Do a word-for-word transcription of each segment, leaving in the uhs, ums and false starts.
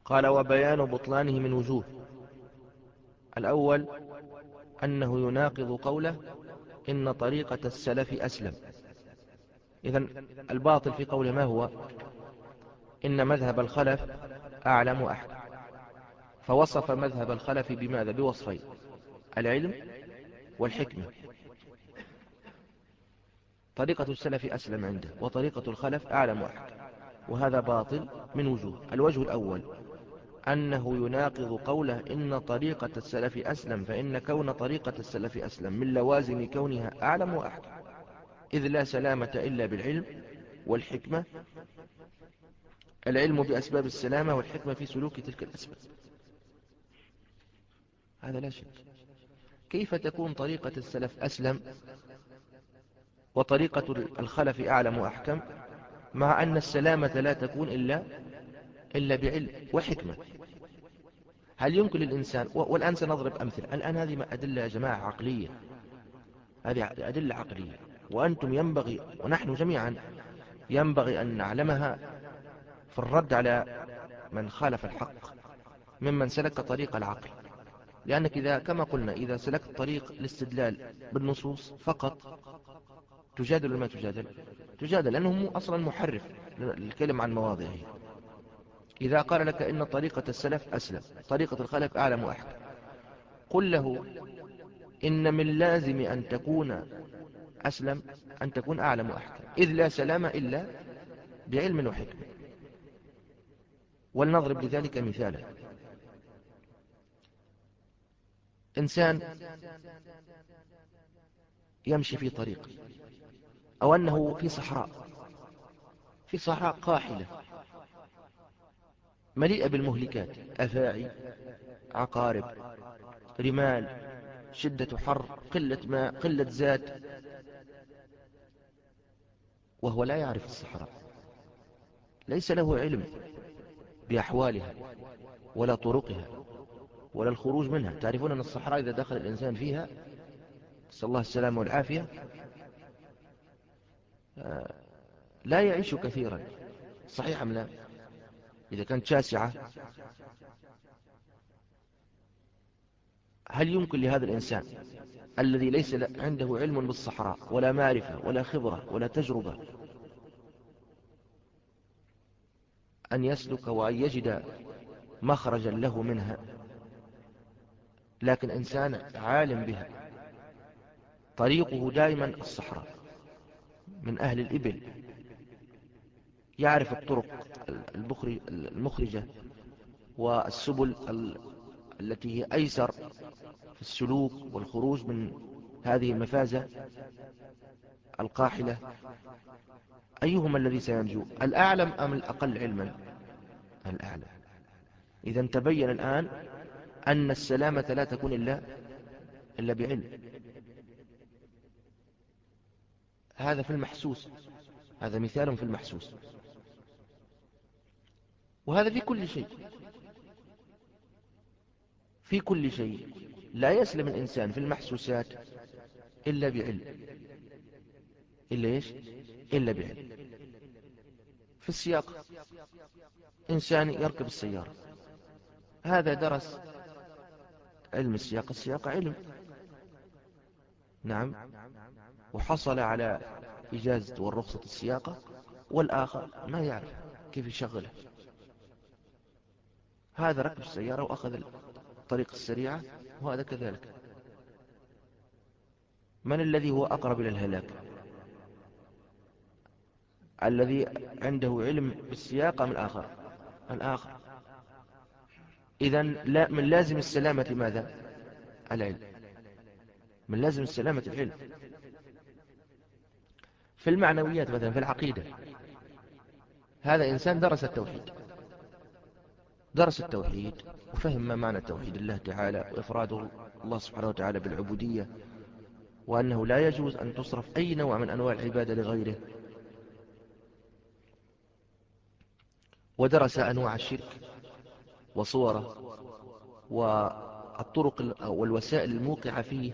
قال وبيان بطلانه من وجوه. الأول أنه يناقض قوله إن طريقة السلف أسلم. إذن الباطل في قوله ما هو؟ إن مذهب الخلف أعلم وأحكم، فوصف مذهب الخلف بماذا؟ بوصفين: العلم والحكمة. طريقة السلف أسلم عنده، وطريقة الخلف أعلم وأحكم، وهذا باطل من وجوه. الوجه الأول أنه يناقض قوله إن طريقة السلف أسلم، فإن كون طريقة السلف أسلم من لوازم كونها أعلم وأحكم، إذ لا سلامة إلا بالعلم والحكمة. العلم بأسباب السلامة والحكمة في سلوك تلك الأسباب، هذا لا شك. كيف تكون طريقة السلف أسلم وطريقة الخلف أعلم وأحكم، مع أن السلامة لا تكون إلا إلا بعلم وحكمة؟ هل يمكن للإنسان، والآن سنضرب أمثلة، الآن هذه أدلة يا جماعة عقلية، هذه أدلة عقلية، وأنتم ينبغي ونحن جميعا ينبغي أن نعلمها في الرد على من خالف الحق ممن سلك طريق العقل. لأنك إذا كما قلنا إذا سلكت طريق الاستدلال بالنصوص فقط تجادل ولا ما تجادل؟ تجادل، لأنه أصلا محرف الكلم عن مواضعه. إذا قال لك إن طريقة السلف أسلم، طريقة الخلف أعلم وأحكم، قل له إن من لازم أن تكون أسلم أن تكون أعلم وأحكم، إذ لا سلام إلا بعلم وحكمة. ولنضرب لذلك مثالا: إنسان يمشي في طريق، أو أنه في صحراء، في صحراء قاحلة مليئة بالمهلكات، أفاعي، عقارب، رمال، شدة حر، قلة ماء، قلة زاد، وهو لا يعرف الصحراء، ليس له علم بأحوالها ولا طرقها ولا الخروج منها. تعرفون أن الصحراء إذا دخل الإنسان فيها، نسأل الله السلامة والعافية، لا يعيش كثيرا، صحيح أم لا؟ إذا كانت شاسعة، هل يمكن لهذا الإنسان الذي ليس عنده علم بالصحراء ولا معرفة ولا خبرة ولا تجربة أن يسلك وأن يجد مخرجا له منها؟ لكن إنسان عالم بها، طريقه دائما الصحراء، من أهل الإبل، يعرف الطرق المخرجة والسبل التي هي أيسر في السلوك والخروج من هذه المفازة القاحلة. أيهما الذي سينجو، الأعلم أم الأقل علما؟ الأعلم. إذا تبين الآن أن السلامة لا تكون إلا إلا بعلم. هذا في المحسوس، هذا مثال في المحسوس، وهذا في كل شيء. في كل شيء لا يسلم الإنسان في المحسوسات إلا بعلم، إلا إيش؟ إلا بعلم. في السياق، إنسان يركب السيارة، هذا درس علم السياق، السياق علم، نعم، وحصل على إجازة والرخصة السياقة، والآخر ما يعرف كيف يشغلها. هذا ركب السيارة وأخذ الطريق السريعة، وهذا كذلك. من الذي هو أقرب إلى الهلاك؟ الذي عنده علم بالسياقة من الآخر؟ الآخر. إذن لا، من لازم السلامة ماذا؟ العلم. من لازم السلامة العلم. في المعنويات مثلا، في العقيدة، هذا إنسان درس التوحيد، درس التوحيد وفهم ما معنى توحيد الله تعالى وإفراده الله سبحانه وتعالى بالعبودية، وأنه لا يجوز أن تصرف أي نوع من أنواع العبادة لغيره، ودرس أنواع الشرك وصوره والطرق والوسائل الموقعة فيه،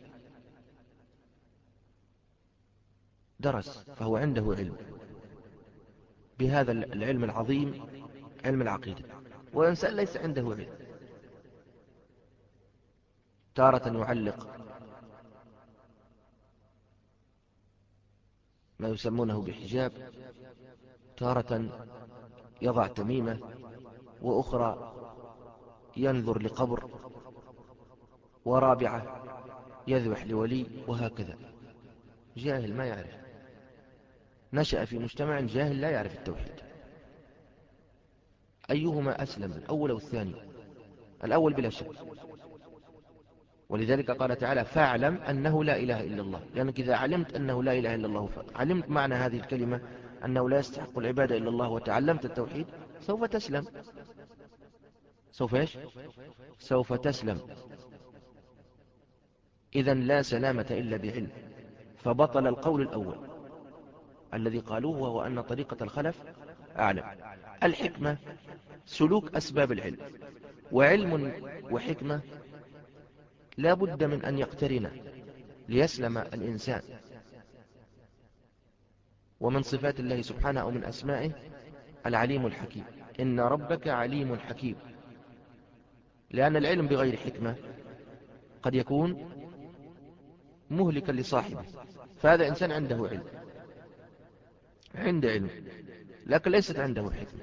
درس، فهو عنده علم بهذا العلم العظيم، علم العقيدة. وإنسان ليس عنده علم، تارة يعلق ما يسمونه بحجاب، تارة يضع تميمة، وأخرى ينظر لقبر، ورابعة يذبح لولي، وهكذا. جاهل ما يعرف، نشأ في مجتمع جاهل لا يعرف التوحيد. أيهما أسلم، الأول أو الثاني؟ الأول بلا شك. ولذلك قال تعالى فاعلم أنه لا إله إلا الله، لأنك إذا علمت أنه لا إله إلا الله، علمت معنى هذه الكلمة أنه لا يستحق العبادة إلا الله، وتعلمت التوحيد، سوف تسلم. سوف إيش؟ سوف تسلم. إذن لا سلامة إلا بعلم. فبطل القول الأول الذي قالوه، وهو أن طريقة الخلف أعلم. الحكمة سلوك أسباب العلم، وعلم وحكمة لا بد من أن يقترنا ليسلم الإنسان. ومن صفات الله سبحانه أو من أسمائه العليم الحكيم، إن ربك عليم حكيم. لأن العلم بغير حكمة قد يكون مهلكا لصاحبه. فهذا إنسان عنده علم، عنده علم، لكن ليست عنده حكمة،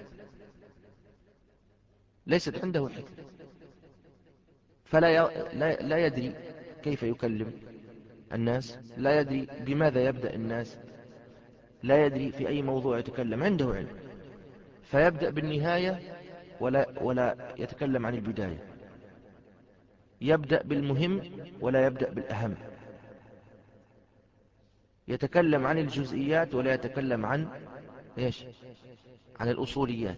ليست عنده حكمة، فلا ي... لا... لا يدري كيف يكلم الناس، لا يدري بماذا يبدأ الناس، لا يدري في أي موضوع يتكلم. عنده علم فيبدأ بالنهاية ولا, ولا يتكلم عن البداية، يبدأ بالمهم ولا يبدأ بالأهم، يتكلم عن الجزئيات ولا يتكلم عن إيش؟ عن الأصوليات.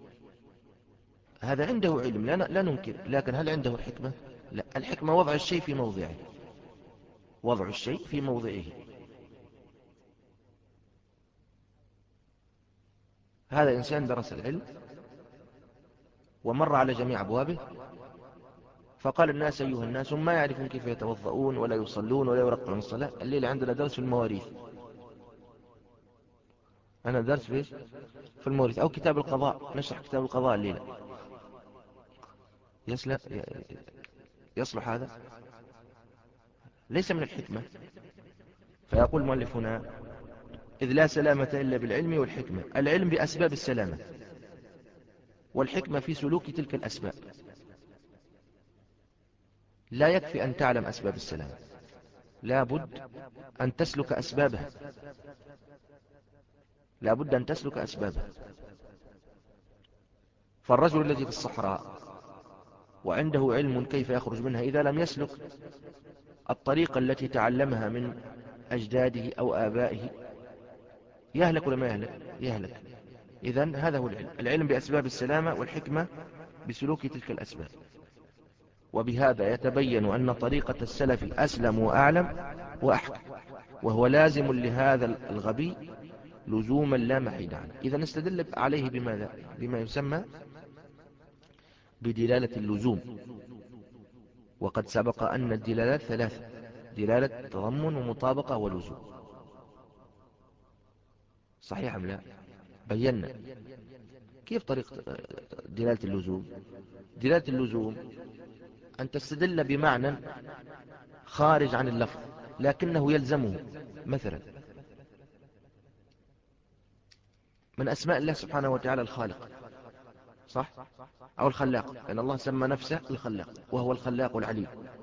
هذا عنده علم لا, لا ننكر، لكن هل عنده حكمة؟ لا. الحكمة وضع الشيء في موضعه، وضع الشيء في موضعه. هذا إنسان درس العلم ومر على جميع أبوابه، فقال الناس أيها الناس ما يعرفون كيف يتوضؤون ولا يصلون ولا يرقعون الصلاة، الليلة عندنا درس في المواريث. أنا درس فيش في المواريث، أو كتاب القضاء، نشرح كتاب القضاء الليلة. يصلح هذا؟ ليس من الحكمة. فيقول المؤلف هنا إذ لا سلامة إلا بالعلم والحكمة. العلم بأسباب السلامة، والحكمة في سلوك تلك الأسباب. لا يكفي أن تعلم أسباب السلامة، لا بد أن تسلك أسبابها، لا بد أن تسلك أسبابها. فالرجل الذي في الصحراء وعنده علم كيف يخرج منها، إذا لم يسلك الطريقة التي تعلمها من أجداده أو آبائه يهلك ولا ما يهلك؟ يهلك. إذن هذا هو العلم، العلم بأسباب السلامة، والحكمة بسلوك تلك الأسباب. وبهذا يتبين أن طريقة السلف أسلم وأعلم وأحكم، وهو لازم لهذا الغبي لزوما لا محيد عنه. إذا استدل عليه بماذا؟ بما يسمى بدلالة اللزوم. وقد سبق أن الدلالات ثلاثة: دلالة تضمن ومطابقة ولزوم. صحيح أم لا؟ بينا كيف طريقة دلالة اللزوم. دلالة اللزوم أن تستدل بمعنى خارج عن اللفظ لكنه يلزمه. مثلا من أسماء الله سبحانه وتعالى الخالق، صح؟ أو الخلاق، لأن الله سمى نفسه الخلاق وهو الخلاق العليم،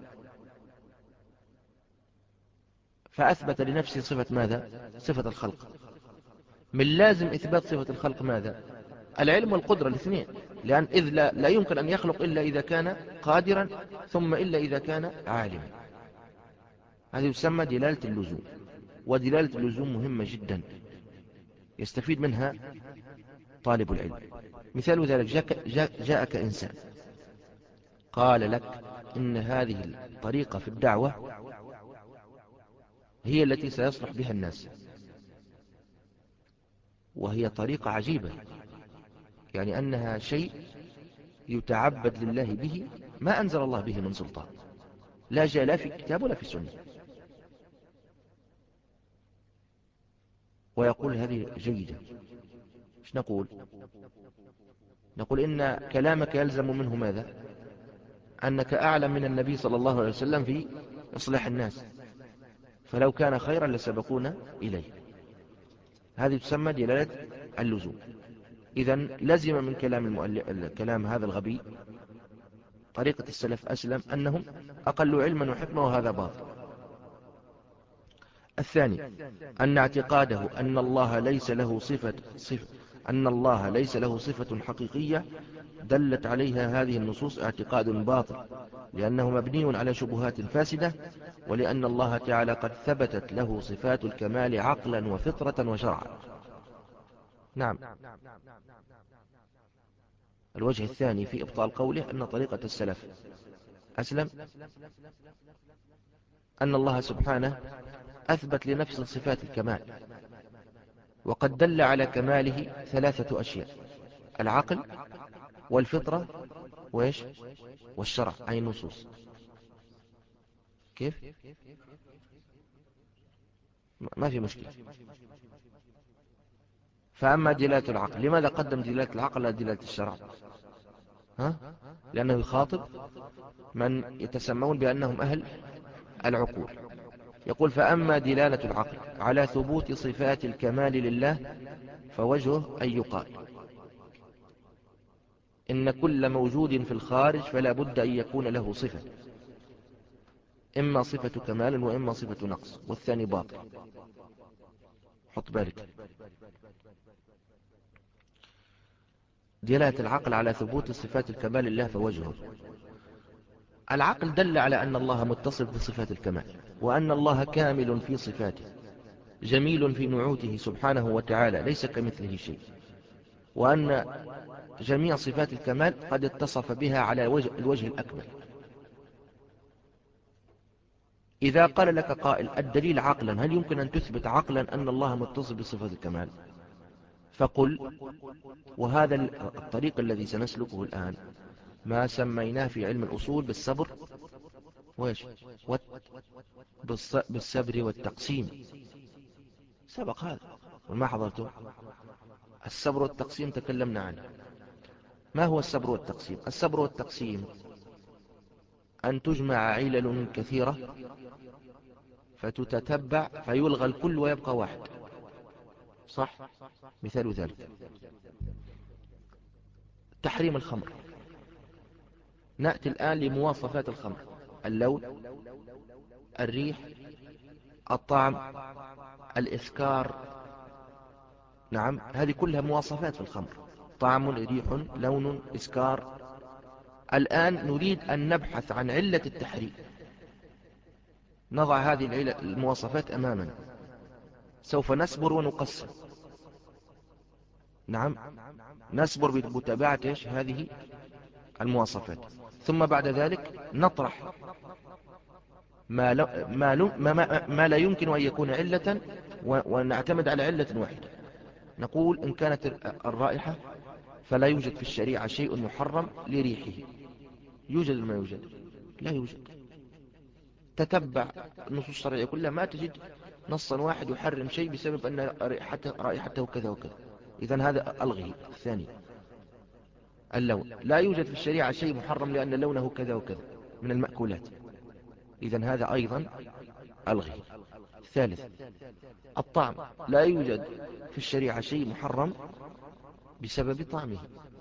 فأثبت لنفسه صفة ماذا؟ صفة الخلق. من لازم إثبات صفة الخلق ماذا؟ العلم والقدرة الاثنين، لأن إذ لا, لا يمكن أن يخلق إلا إذا كان قادرا، ثم إلا إذا كان عالما. هذه يسمى دلالة اللزوم. ودلالة اللزوم مهمة جدا يستفيد منها طالب العلم. مثال ذلك جاءك, جاءك إنسان قال لك إن هذه الطريقة في الدعوة هي التي سيصلح بها الناس، وهي طريقة عجيبة، يعني أنها شيء يتعبد لله به ما أنزل الله به من سلطان، لا جاء لا في كتاب ولا في سنة. ويقول هذه جيدة. ايش نقول؟ نقول إن كلامك يلزم منه ماذا؟ أنك أعلم من النبي صلى الله عليه وسلم في إصلاح الناس، فلو كان خيرا لسبقونا إليه. هذه تسمى دلالة اللزوم. إذن لزم من كلام المؤلف كلام هذا الغبي طريقة السلف أسلم أنهم أقل علما وحكمة، وهذا باطل. الثاني أن اعتقاده أن الله ليس له صفة, صفة أن الله ليس له صفة حقيقية دلت عليها هذه النصوص اعتقاد باطل، لأنه مبني على شبهات فاسدة، ولأن الله تعالى قد ثبتت له صفات الكمال عقلا وفطرة وشرعا. نعم. الوجه الثاني في إبطال قوله أن طريقة السلف أسلم أن الله سبحانه أثبت لنفسه صفات الكمال، وقد دل على كماله ثلاثة أشياء: العقل والفطرة وإيش والشرع، أي النصوص. كيف؟ ما في مشكلة. فأما دلالة العقل، لماذا قدم دلالة العقل لا دلالة الشرع؟ ها؟ لأنه يخاطب من يتسمون بأنهم أهل العقول. يقول: فأما دلالة العقل على ثبوت صفات الكمال لله فوجهه أن يقال إن كل موجود في الخارج فلا بد أن يكون له صفة، إما صفة كمال وإما صفة نقص، والثاني باطل. حط بالك، دلالة العقل على ثبوت صفات الكمال لله فوجهه: العقل دل على أن الله متصف بصفات الكمال، وأن الله كامل في صفاته، جميل في نعوته سبحانه وتعالى، ليس كمثله شيء، وأن جميع صفات الكمال قد اتصف بها على الوجه الأكمل. إذا قال لك قائل: الدليل عقلا، هل يمكن أن تثبت عقلا أن الله متصف بصفات الكمال؟ فقل: وهذا الطريق الذي سنسلكه الآن ما سميناه في علم الأصول بالصبر وإيش بالصبر والتقسيم. سبق هذا وما حضرته. الصبر والتقسيم تكلمنا عنه. ما هو الصبر والتقسيم؟ الصبر والتقسيم أن تجمع علل كثيرة فتتتبع فيلغى الكل ويبقى واحد، صح؟ مثال ذلك تحريم الخمر. نأتي الآن لمواصفات الخمر: اللون، الريح، الطعم، الإسكار. نعم، هذه كلها مواصفات في الخمر: طعم، ريح، لون، إسكار. الآن نريد أن نبحث عن علة التحريم. نضع هذه المواصفات أمامنا، سوف نصبر ونقسم. نعم، نصبر بمتابعة هذه المواصفات، ثم بعد ذلك نطرح ما لا, ما, ما, ما لا يمكن أن يكون علة، ونعتمد على علة واحدة. نقول: إن كانت الرائحة فلا يوجد في الشريعة شيء محرم لريحه. يوجد ما يوجد؟ لا يوجد. تتبع النصوص الشرعية كلها ما تجد نصا واحد يحرم شيء بسبب أن رائحته, رائحته كذا وكذا. إذن هذا ألغه. الثاني اللون، لا يوجد في الشريعة شيء محرم لأن لونه كذا وكذا من المأكولات. إذن هذا أيضا ألغه. الثالث الطعم، لا يوجد في الشريعة شيء محرم بسبب طعمه.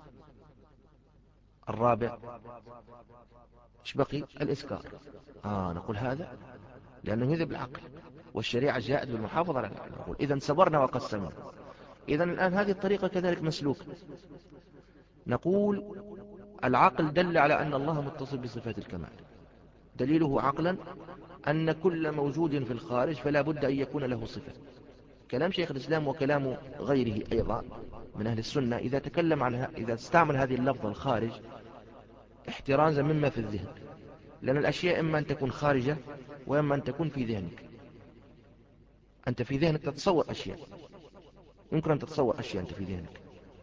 الرابع ايش بقي؟ الإسكار. آه نقول هذا لأنه يذهب العقل، والشريعة جاءت بالمحافظة على العقل. نقول إذن صبرنا وقسمنا. إذن الآن هذه الطريقة كذلك مسلوك. نقول: العقل دل على أن الله متصف بصفات الكمال، دليله عقلا أن كل موجود في الخارج فلا بد أن يكون له صفة. كلام شيخ الإسلام وكلام غيره أيضا من أهل السنة إذا تكلم عنها، إذا استعمل هذه اللفظة الخارج احترازا مما في الذهن، لأن الأشياء إما أن تكون خارجة وإما أن تكون في ذهنك. أنت في ذهنك تتصور أشياء، يمكن أن تتصور أشياء أنت في ذهنك،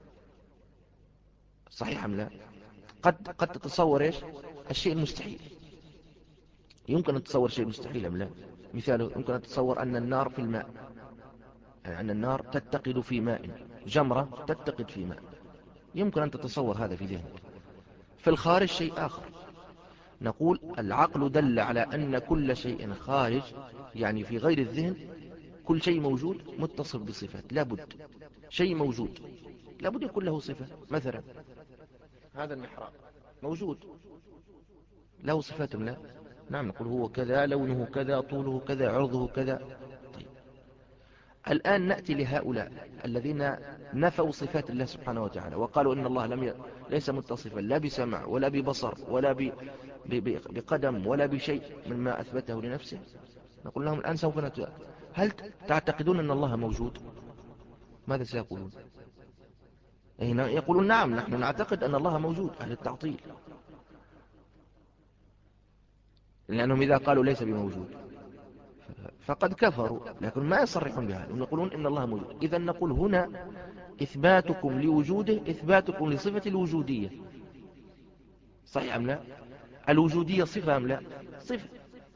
صحيح أم لا؟ قد قد تتصور إيش؟ الشيء المستحيل. يمكن أن تتصور شيء مستحيل أم لا؟ مثاله: يمكن أن تتصور أن النار في الماء، يعني أن النار تتقد في ماء، جمرة تتقد في ماء. يمكن أن تتصور هذا في ذهنك. في الخارج شيء آخر. نقول العقل دل على أن كل شيء خارج، يعني في غير الذهن، كل شيء موجود متصف بصفات، لابد شيء موجود لابد يكون له صفة. مثلا هذا المحراب موجود، له صفات لا؟ نعم، نقول هو كذا، لونه كذا، طوله كذا، عرضه كذا. طيب الآن نأتي لهؤلاء الذين نفوا صفات الله سبحانه وتعالى وقالوا إن الله لم ي... ليس متصفا لا بسمع ولا ببصر ولا ب... ب... ب... بقدم ولا بشيء مما أثبته لنفسه. نقول لهم الآن سوف نت... هل تعتقدون أن الله موجود؟ ماذا سيقولون؟ يقولون نعم، نحن نعتقد أن الله موجود. أهل التعطيل، لأنهم إذا قالوا ليس بموجود فقد كفروا، لكن ما يصرحون بهذا، يقولون إن الله موجود. إذا نقول هنا إثباتكم لوجوده إثباتكم لصفة الوجودية، صحيح أم لا؟ الوجودية صفة أم لا؟ صفة.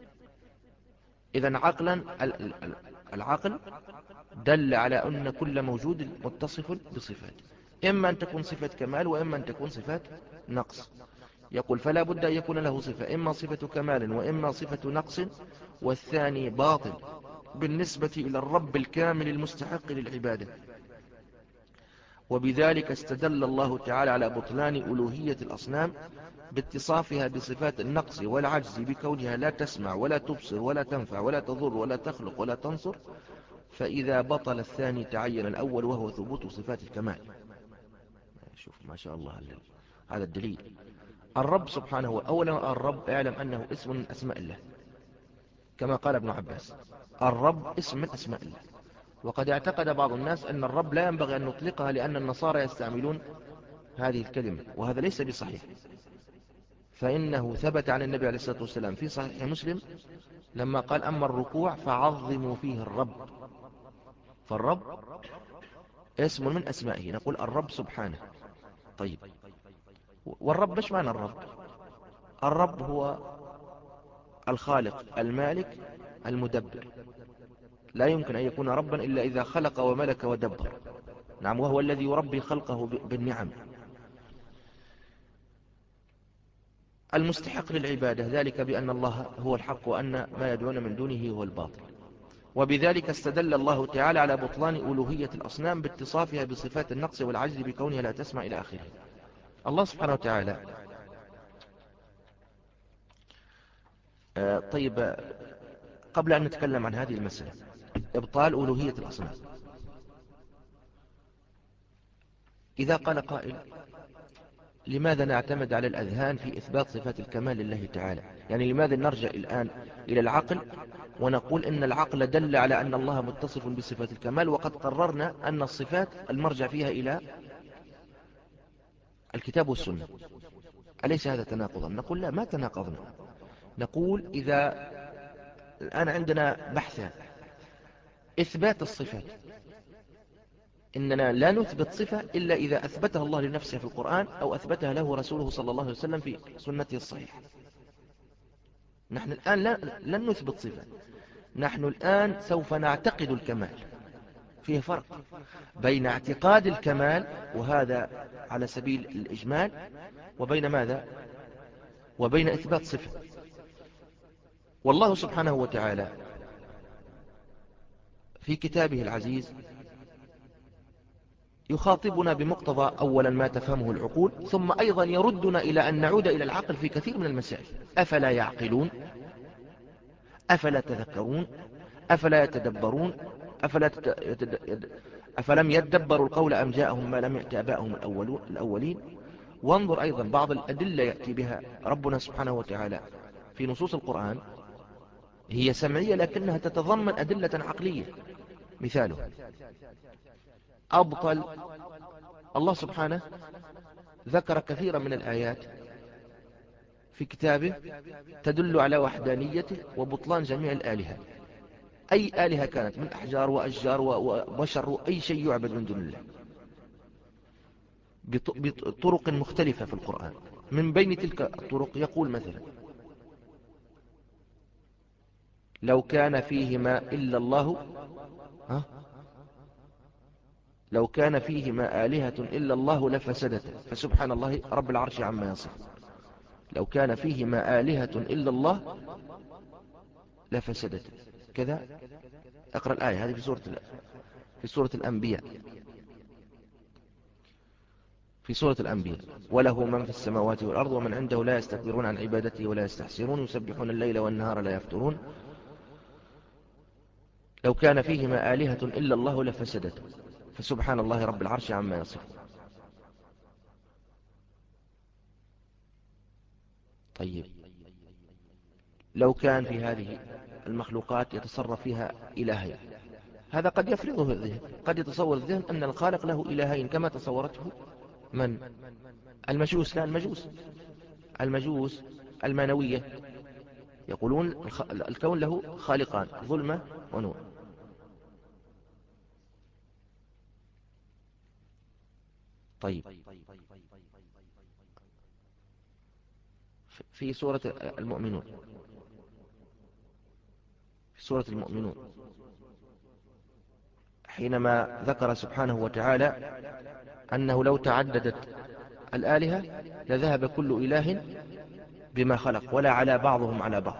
إذا عقلا العقل دل على أن كل موجود متصف بصفات، إما أن تكون صفة كمال وإما أن تكون صفات نقص. يقول فلا بد أن يكون له صفة، إما صفة كمال وإما صفة نقص، والثاني باطل بالنسبة إلى الرب الكامل المستحق للعبادة. وبذلك استدل الله تعالى على بطلان ألوهية الأصنام باتصافها بصفات النقص والعجز بكونها لا تسمع ولا تبصر ولا تنفع ولا تضر ولا تخلق ولا تنصر. فإذا بطل الثاني تعين الأول وهو ثبوت صفات الكمال. شوف ما شاء الله، هذا الدليل. الرب سبحانه، أولا الرب اعلم أنه اسم من أسماء الله كما قال ابن عباس، الرب اسم من أسماء الله. وقد اعتقد بعض الناس أن الرب لا ينبغي أن نطلقها لأن النصارى يستعملون هذه الكلمة، وهذا ليس بصحيح. فإنه ثبت عن النبي عليه الصلاة والسلام في صحيح مسلم لما قال أما الركوع فعظموا فيه الرب. فالرب اسم من أسمائه، نقول الرب سبحانه. طيب والرب ايش معنى الرب؟ الرب هو الخالق المالك المدبر، لا يمكن أن يكون ربا إلا إذا خلق وملك ودبر. نعم، وهو الذي يربي خلقه بالنعم، المستحق للعبادة، ذلك بأن الله هو الحق وأن ما يدعون من دونه هو الباطل. وبذلك استدل الله تعالى على بطلان ألوهية الأصنام باتصافها بصفات النقص والعجز بكونها لا تسمع إلى آخره. الله سبحانه وتعالى آه طيب، قبل أن نتكلم عن هذه المسألة إبطال ألوهية الأصنام، إذا قال قائل لماذا نعتمد على الأذهان في إثبات صفات الكمال لله تعالى؟ يعني لماذا نرجع الآن إلى العقل ونقول إن العقل دل على أن الله متصف بصفات الكمال، وقد قررنا أن الصفات المرجع فيها إلى الكتاب والسنة؟ أليس هذا تناقضا؟ نقول لا، ما تناقضنا. نقول إذا الآن عندنا بحثان: إثبات الصفات، إننا لا نثبت صفة إلا إذا أثبتها الله لنفسه في القرآن أو أثبتها له رسوله صلى الله عليه وسلم في سنته الصحيحة. نحن الآن لا لن نثبت صفة، نحن الآن سوف نعتقد الكمال. فيه فرق بين اعتقاد الكمال، وهذا على سبيل الإجمال، وبين ماذا؟ وبين إثبات صفة. والله سبحانه وتعالى في كتابه العزيز يخاطبنا بمقتضى أولا ما تفهمه العقول، ثم أيضا يردنا إلى أن نعود إلى العقل في كثير من المسائل. أفلا يعقلون؟ أفلا تذكرون؟ أفلا يتدبرون؟ أفلا تت... يتد... يد... أفلم يدبروا القول أم جاءهم ما لم يأت آباءهم الأولين؟ وانظر أيضا بعض الأدلة يأتي بها ربنا سبحانه وتعالى في نصوص القرآن، هي سمعية لكنها تتضمن أدلة عقلية. مثاله أبطل الله سبحانه ذكر كثيرا من الآيات في كتابه تدل على وحدانيته وبطلان جميع الآلهة، أي آلهة كانت من أحجار وأشجار وبشر وأي شيء يعبد من دون الله، بطرق مختلفة في القرآن. من بين تلك الطرق يقول مثلا: لو كان فيهما إلا الله ها لو كان فيهما آلهة إلا الله لفسدتا فسبحان الله رب العرش عما يصفون. لو كان فيهما آلهة إلا الله لفسدتا كذا. اقرأ الآية هذه في سورة في سورة الأنبياء في سورة الأنبياء وله من في السماوات والأرض ومن عنده لا يستكبرون عن عبادته ولا يستحسرون يسبحون الليل والنهار لا يفترون. لو كان فيهما آلهة إلا الله لفسدتا فسبحان الله رب العرش عما يصفون. طيب لو كان في هذه المخلوقات يتصرف فيها إلهين، هذا قد يفرضه الذهن، قد يتصور الذهن أن الخالق له إلهين كما تصورته من المجوس. لا، المجوس المجوس المانوية يقولون الكون له خالقان ظلمة ونور. طيب في سورة المؤمنون في سورة المؤمنون حينما ذكر سبحانه وتعالى أنه لو تعددت الآلهة لذهب كل إله بما خلق ولا على بعضهم على بعض.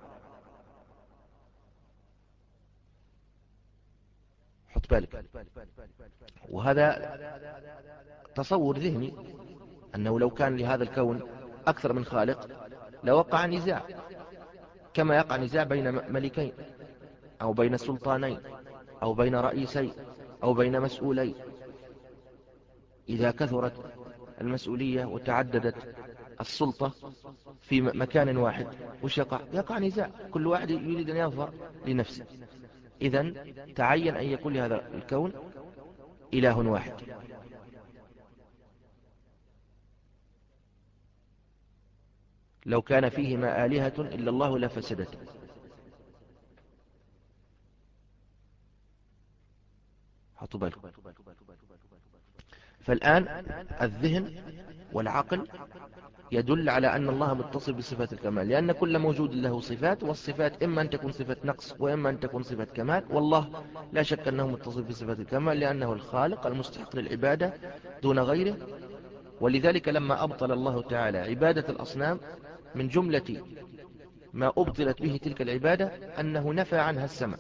حط بالك، وهذا تصور ذهني أنه لو كان لهذا الكون أكثر من خالق لوقع نزاع، كما يقع نزاع بين ملكين أو بين سلطانين أو بين رئيسين أو بين مسؤولين. إذا كثرت المسؤولية وتعددت السلطة في مكان واحد وش يقع؟ يقع نزاع، كل واحد يريد أن يظهر لنفسه. إذن تعين أن يكون لهذا الكون إله واحد. لو كان فيهما آلهة إلا الله لفسدت. حطوا بالكم. فالآن الذهن والعقل يدل على أن الله متصف بصفات الكمال، لأن كل موجود له صفات، والصفات إما أن تكون صفة نقص وإما أن تكون صفة كمال، والله لا شك أنه متصف بصفات الكمال لأنه الخالق المستحق للعبادة دون غيره. ولذلك لما أبطل الله تعالى عبادة الأصنام من جملة ما أبطلت به تلك العبادة أنه نفى عنها السمع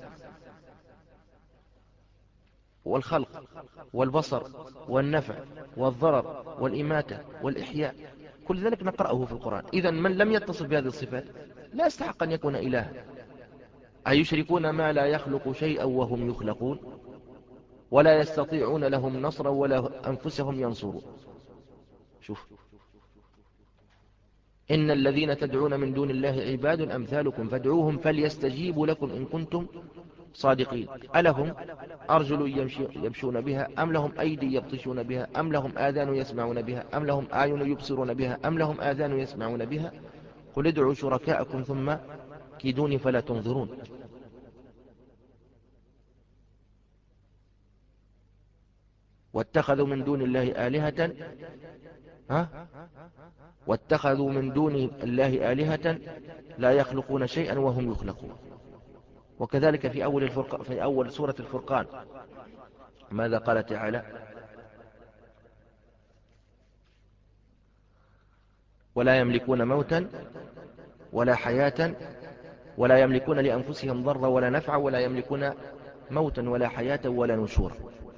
والخلق والبصر والنفع والضرر والإماتة والإحياء، كل ذلك نقرأه في القرآن. إذن من لم يتصف بهذه الصفات لا يستحق أن يكون إلها. أيشركون ما لا يخلق شيئا وهم يخلقون ولا يستطيعون لهم نصرا ولا أنفسهم ينصرون. شوف، إن الذين تدعون من دون الله عباد أمثالكم فادعوهم فليستجيبوا لكم إن كنتم صادقين. ألهم أرجل يمشون بها أم لهم أيدي يبطشون بها أم لهم آذان يسمعون بها أم لهم أعين يبصرون بها أم لهم آذان يسمعون بها قل ادعوا شركاءكم ثم كيدوني فلا تنظرون. واتخذوا من دون الله آلهة ها واتخذوا من دون الله آلهة لا يخلقون شيئا وهم يخلقون. وكذلك في أول, الفرق... في أول سورة الفرقان ماذا قال تعالى؟ ولا يملكون موتا ولا حياة ولا يملكون لأنفسهم ضرا ولا نفعا ولا يملكون موتا ولا حياة ولا نشورا.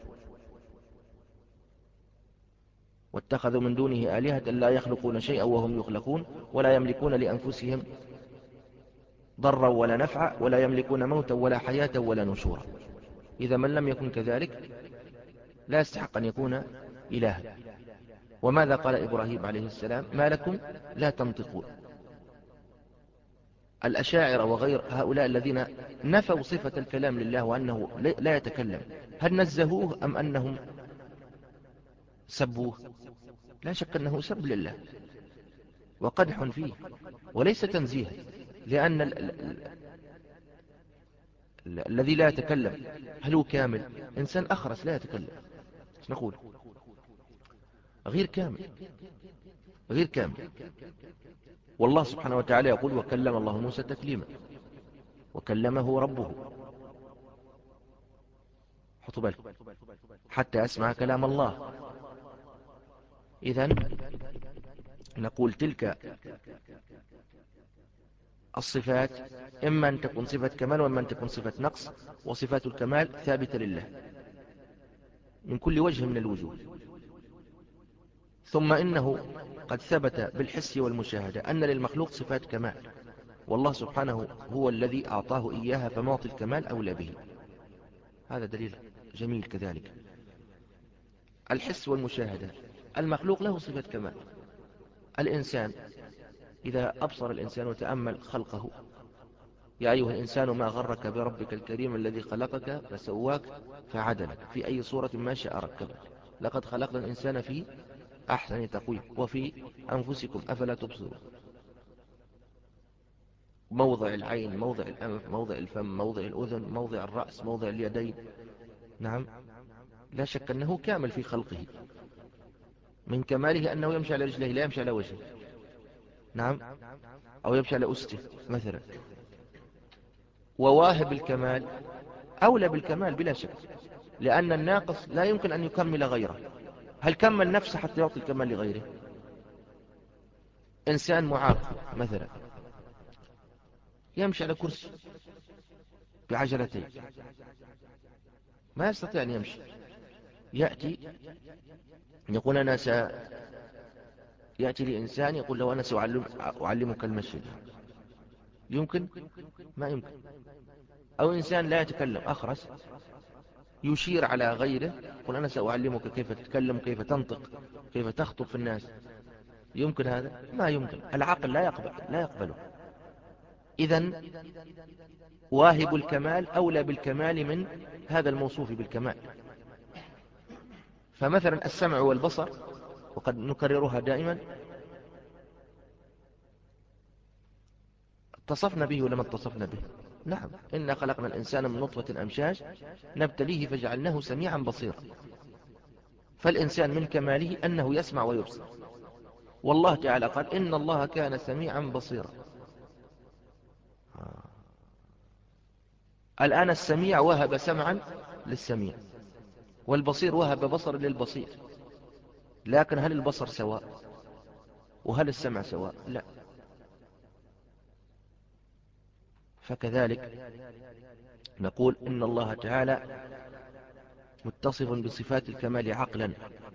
واتخذوا من دونه آلهة لا يخلقون شيئا وهم يخلقون ولا يملكون لأنفسهم ضرا ولا نفعا ولا يملكون موتا ولا حياة ولا نشورا. إذا من لم يكن كذلك لا يستحق أن يكون إلها. وماذا قال إبراهيم عليه السلام؟ ما لكم لا تنطقون. الأشاعرة وغير هؤلاء الذين نفوا صفة الكلام لله وأنه لا يتكلم، هل نزهوه أم أنهم سبوه؟ لا شك أنه سب لله وقدح فيه وليس تنزيها، لأن ال ال ال ال الذي لا يتكلم هل هو كامل؟ إنسان أخرس لا يتكلم، نقول غير كامل غير كامل. والله سبحانه وتعالى يقول وكلم الله موسى تكليما وكلمه ربه. خطوا بالكم، حتى أسمع كلام الله. إذن نقول تلك الصفات إما أن تكون صفة كمال وإما أن تكون صفة نقص، وصفات الكمال ثابتة لله من كل وجه من الوجوه. ثم إنه قد ثبت بالحس والمشاهدة أن للمخلوق صفات كمال، والله سبحانه هو الذي أعطاه إياها، فمعطي الكمال أولى به. هذا دليل جميل. كذلك الحس والمشاهدة، المخلوق له صفة كمال. الإنسان إذا أبصر الإنسان وتأمل خلقه: يا أيها الإنسان ما غرك بربك الكريم الذي خلقك فسواك فعدلك في أي صورة ما شاء ركبك، لقد خلقنا الإنسان في أحسن تقويم، وفي أنفسكم أفلا تبصرون. موضع العين، موضع الأنف، موضع الفم، موضع الأذن، موضع الرأس، موضع اليدين. نعم، لا شك أنه كامل في خلقه. من كماله أنه يمشي على رجله، لا يمشي على وجهه. نعم، أو يمشي على أسته مثلا. وواهب الكمال أولى بالكمال بلا شك، لأن الناقص لا يمكن أن يكمل غيره. هل كمل نفسه حتى يعطي الكمال لغيره؟ إنسان معاق مثلا يمشي على كرسي بعجلتين، ما يستطيع أن يمشي. يأتي يقول أنا س... يأتي لإنسان يقول له أنا سأعلم أعلمك المشي الآن. يمكن؟ ما يمكن. أو إنسان لا يتكلم أخرس يشير على غيره يقول أنا سأعلمك كيف تتكلم، كيف تنطق، كيف تخطب في الناس. يمكن هذا؟ ما يمكن. العقل لا يقبل لا يقبله. إذن واهب الكمال أولى بالكمال من هذا الموصوف بالكمال. فمثلا السمع والبصر، وقد نكررها دائما، اتصفنا به ولما اتصفنا به. نعم، إنا خلقنا الإنسان من نطفة أمشاج نبتليه فجعلناه سميعا بصيرا. فالإنسان من كماله أنه يسمع ويبصر، والله تعالى قال إن الله كان سميعا بصيرا. آه. الآن السميع وهب سمعا للسميع، والبصير وهب بصر للبصير، لكن هل البصر سواء؟ وهل السمع سواء؟ لا. فكذلك نقول إن الله تعالى متصف بصفات الكمال عقلا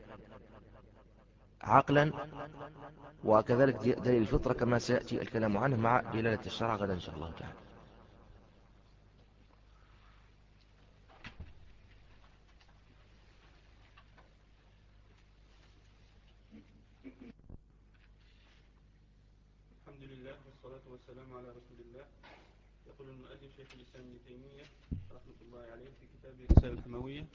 عقلا وكذلك دليل الفطرة كما سيأتي الكلام عنه مع دلالة الشرع غدا إن شاء الله تعالى. الحمد لله والصلاة والسلام على رسول الله. يقول المؤلف شيخ الإسلام ابن تيمية رحمة الله عليه في كتابه الرسالة الحموية.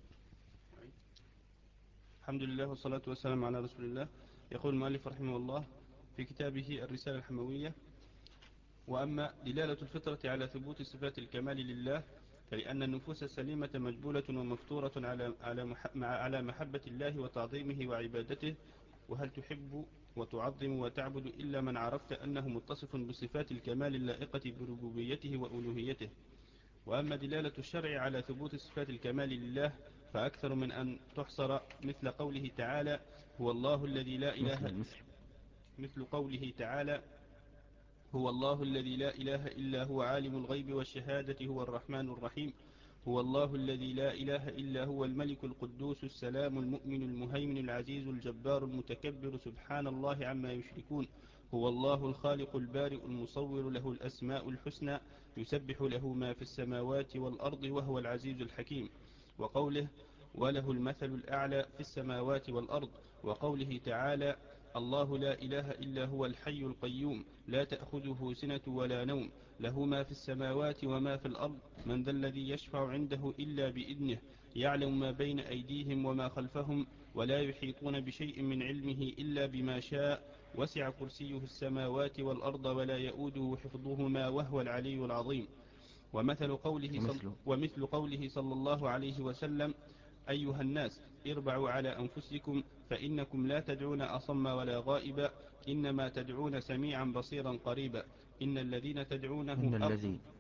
الحمد لله والصلاة والسلام على رسول الله. يقول المؤلف رحمه الله في كتابه الرسالة الحموية: وأما دلالة الفطرة على ثبوت صفات الكمال لله، فلأن النفوس السليمة مجبولة ومفطورة على على على محبة الله وتعظيمه وعبادته. وهل تحب وتعظم وتعبد إلا من عرفت أنه متصف بصفات الكمال اللائقة بربوبيته وألوهيته. وأما دلالة الشرع على ثبوت صفات الكمال لله فأكثر من أن تحصر، مثل قوله تعالى: هو الله الذي لا إله مثل مثل مثل قوله تعالى: هو الله الذي لا إله إلا هو عالم الغيب والشهادة هو الرحمن الرحيم. هو الله الذي لا إله إلا هو الملك القدوس السلام المؤمن المهيمن العزيز الجبار المتكبر سبحان الله عما يشركون. هو الله الخالق البارئ المصور له الأسماء الحسنى يسبح له ما في السماوات والأرض وهو العزيز الحكيم. وقوله: وله المثل الأعلى في السماوات والأرض. وقوله تعالى: الله لا إله إلا هو الحي القيوم لا تأخذه سنة ولا نوم له ما في السماوات وما في الأرض من ذا الذي يشفع عنده إلا بإذنه يعلم ما بين أيديهم وما خلفهم ولا يحيطون بشيء من علمه إلا بما شاء وسع كرسيه السماوات والأرض ولا يؤوده حفظهما وهو العلي العظيم. ومثل قوله صل ومثله ومثل قوله صلى الله عليه وسلم: أيها الناس اربعوا على أنفسكم فإنكم لا تدعون أصم ولا غائبا إنما تدعون سميعا بصيرا قريبا إن الذين تدعونه إن أغ... الذي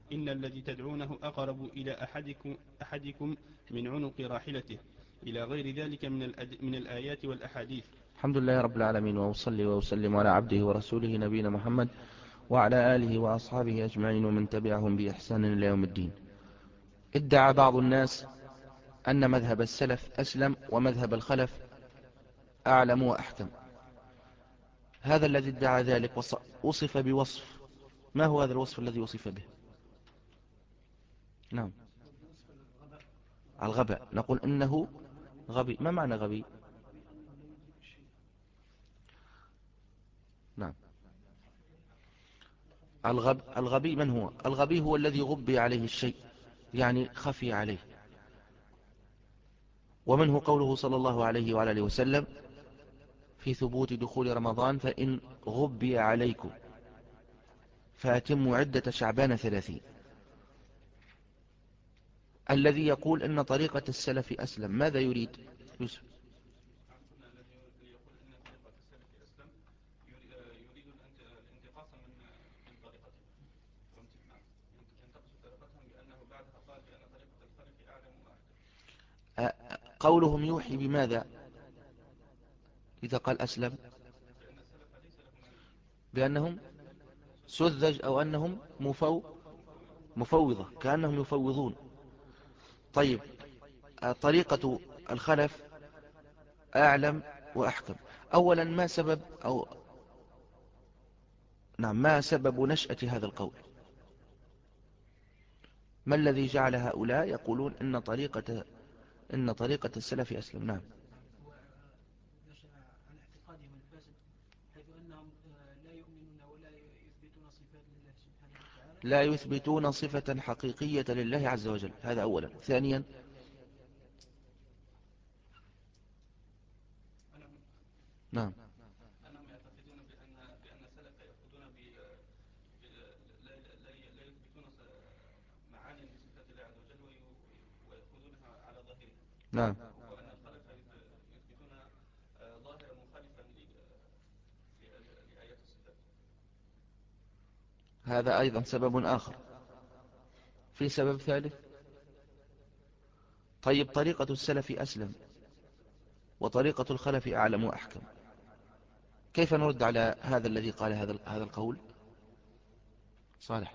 إن الذي تدعونه أقرب إلى أحدكم, أحدكم من عنق راحلته إلى غير ذلك من, الأد... من الآيات والأحاديث. الحمد لله رب العالمين، وأصلي وأسلم على عبده ورسوله نبينا محمد وعلى آله وأصحابه أجمعين ومن تبعهم بإحسان إلى يوم الدين. ادعى بعض الناس أن مذهب السلف أسلم ومذهب الخلف أعلم وأحكم. هذا الذي ادعى ذلك وصف بوصف، ما هو هذا الوصف الذي وصف به؟ نعم، الغباء. نقول إنه غبي. ما معنى غبي؟ نعم، الغب الغبي من هو؟ الغبي هو الذي غبي عليه الشيء، يعني خفي عليه. ومنه قوله صلى الله عليه وعلى اله وسلم في ثبوت دخول رمضان: فإن غبي عليكم فأتموا عدة شعبان ثلاثين. الذي يقول إن طريقة السلف أسلم ماذا يريد؟ يوسف. قولهم يوحي بماذا إذا قال أسلم؟ بأنهم سذج أو أنهم مفو مفوضة، كأنهم يفوضون. طيب، طريقة الخلف أعلم وأحكم. أولا، ما سبب أو نعم ما سبب نشأة هذا القول؟ ما الذي جعل هؤلاء يقولون إن طريقة إن طريقة السلف أسلم؟ نعم، هو نشأ عن اعتقادهم الفاسد، حيث أنهم لا يؤمنون ولا يثبتون صفات لله سبحانه وتعالى، لا يثبتون صفة حقيقية لله عز وجل. هذا أولا. ثانيا، نعم، أنهم يعتقدون بأن بأن السلف يأخذون ب لا لا يثبتون معاني لصفات الله عز وجل ويأخذونها على ظاهرها. نعم، وأن الخلف يثبتون ظاهرا مخالفا لآيات الصفات. هذا أيضا سبب آخر. في سبب ثالث. طيب، طريقة السلف أسلم وطريقة الخلف أعلم وأحكم، كيف نرد على هذا الذي قال هذا هذا القول؟ صالح.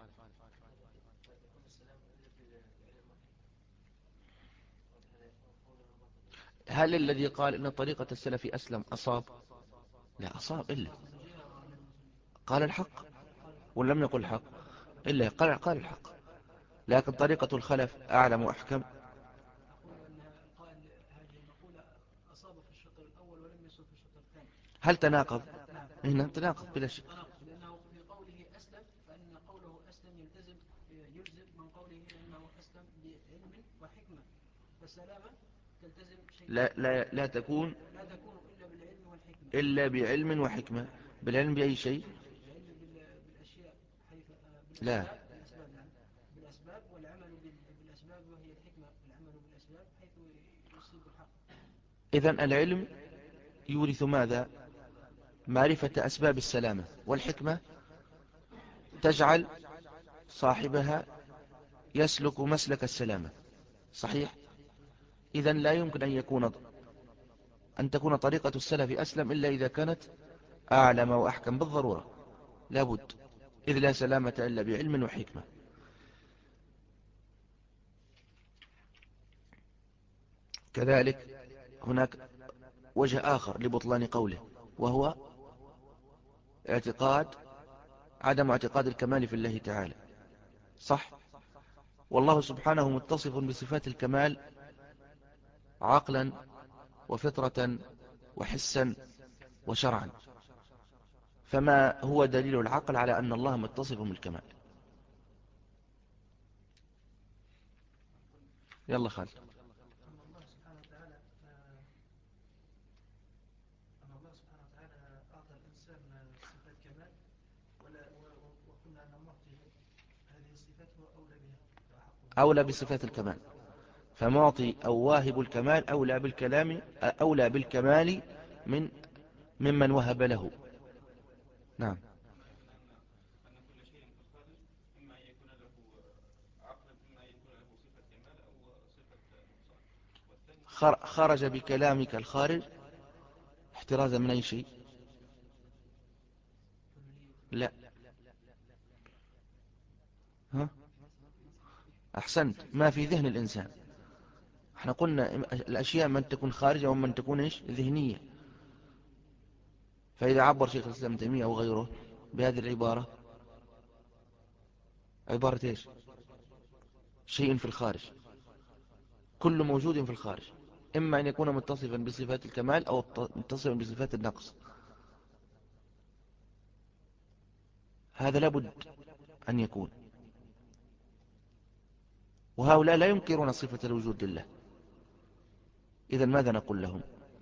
هل الذي قال إن طريقة السلف أسلم أصاب؟ لا أصاب، إلا قال الحق، ولم يقل الحق إلا قال قال الحق. لكن طريقة الخلف أعلم وأحكم. أقول أن القائل هذه المقولة أصاب في الشطر الأول ولم يصب في الشطر الثاني. هل تناقض؟ نعم، هنا تناقض بلا شك. تناقض، لأنه في قوله أسلم فإن قوله أسلم يلتزم يلزم من قوله أنه أسلم بعلم وحكمة، فالسلامة تلتزم شيء لا لا لا تكون لا تكون إلا بالعلم والحكمة. إلا بعلم وحكمة. بالعلم بأي شيء؟ بالعلم بالأشياء، حيث لا، بالأسباب بالأسباب نعم، بالأسباب والعمل بالأسباب، وهي الحكمة والعمل بالأسباب حيث يصيب الحق. إذن العلم يورث ماذا؟ معرفة أسباب السلامة، والحكمة تجعل صاحبها يسلك مسلك السلامة. صحيح؟ إذن لا يمكن أن يكون أن تكون طريقة السلف أسلم إلا إذا كانت أعلم وأحكم بالضرورة، لابد، إذ لا سلامة إلا بعلم وحكمة. كذلك هناك وجه آخر لبطلان قوله، وهو اعتقاد عدم اعتقاد الكمال في الله تعالى. صح، والله سبحانه متصف بصفات الكمال عقلا وفطرة وحسا وشرعا، فما هو دليل العقل على أن الله متصف بالكمال؟ يلا خالد. أن الله سبحانه وتعالى أن الله سبحانه وتعالى أعطى الإنسان صفات كمال، ولا وقلنا أن معطي هذه الصفات هو أولى بها وأحقها. أولى بصفات الكمال، فمعطي أو واهب الكمال أولى بالكلام أولى بالكمال من ممن وهب له. نعم، أن كل شيء في الخالق إما أن يكون له خرج بكلامك الخارج احترازا من أي شيء؟ لا. ها؟ أحسنت، ما في ذهن الإنسان. احنا قلنا الأشياء من تكون خارجة ومن تكون إيش ذهنية. فإذا عبر شيخ الإسلام ابن تيمية أو غيره بهذه العبارة، عبارة إيش؟ شيء في الخارج، كل موجود في الخارج، إما أن يكون متصفا بصفات الكمال أو متصفا بصفات النقص. هذا لابد أن يكون. وهؤلاء لا ينكرون صفة الوجود لله. إذن ماذا نقول لهم؟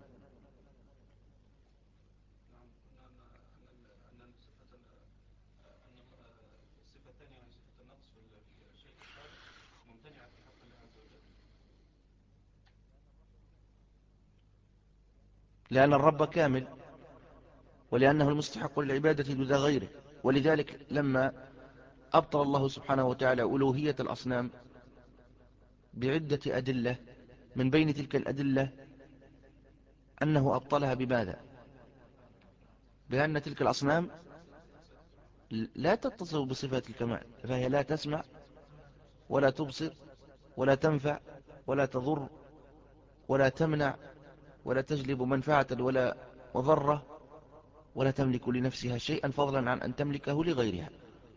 لأن الرب كامل، ولأنه المستحق للعبادة دون غيره. ولذلك لما أبطل الله سبحانه وتعالى ألوهية الأصنام بعدة أدلة، من بين تلك الأدلة أنه أبطلها بماذا؟ بأن تلك الأصنام لا تتصف بصفات الكمال، فهي لا تسمع ولا تبصر ولا تنفع ولا تضر ولا تمنع ولا تجلب منفعة ولا مضرة، ولا تملك لنفسها شيئا فضلا عن أن تملكه لغيرها.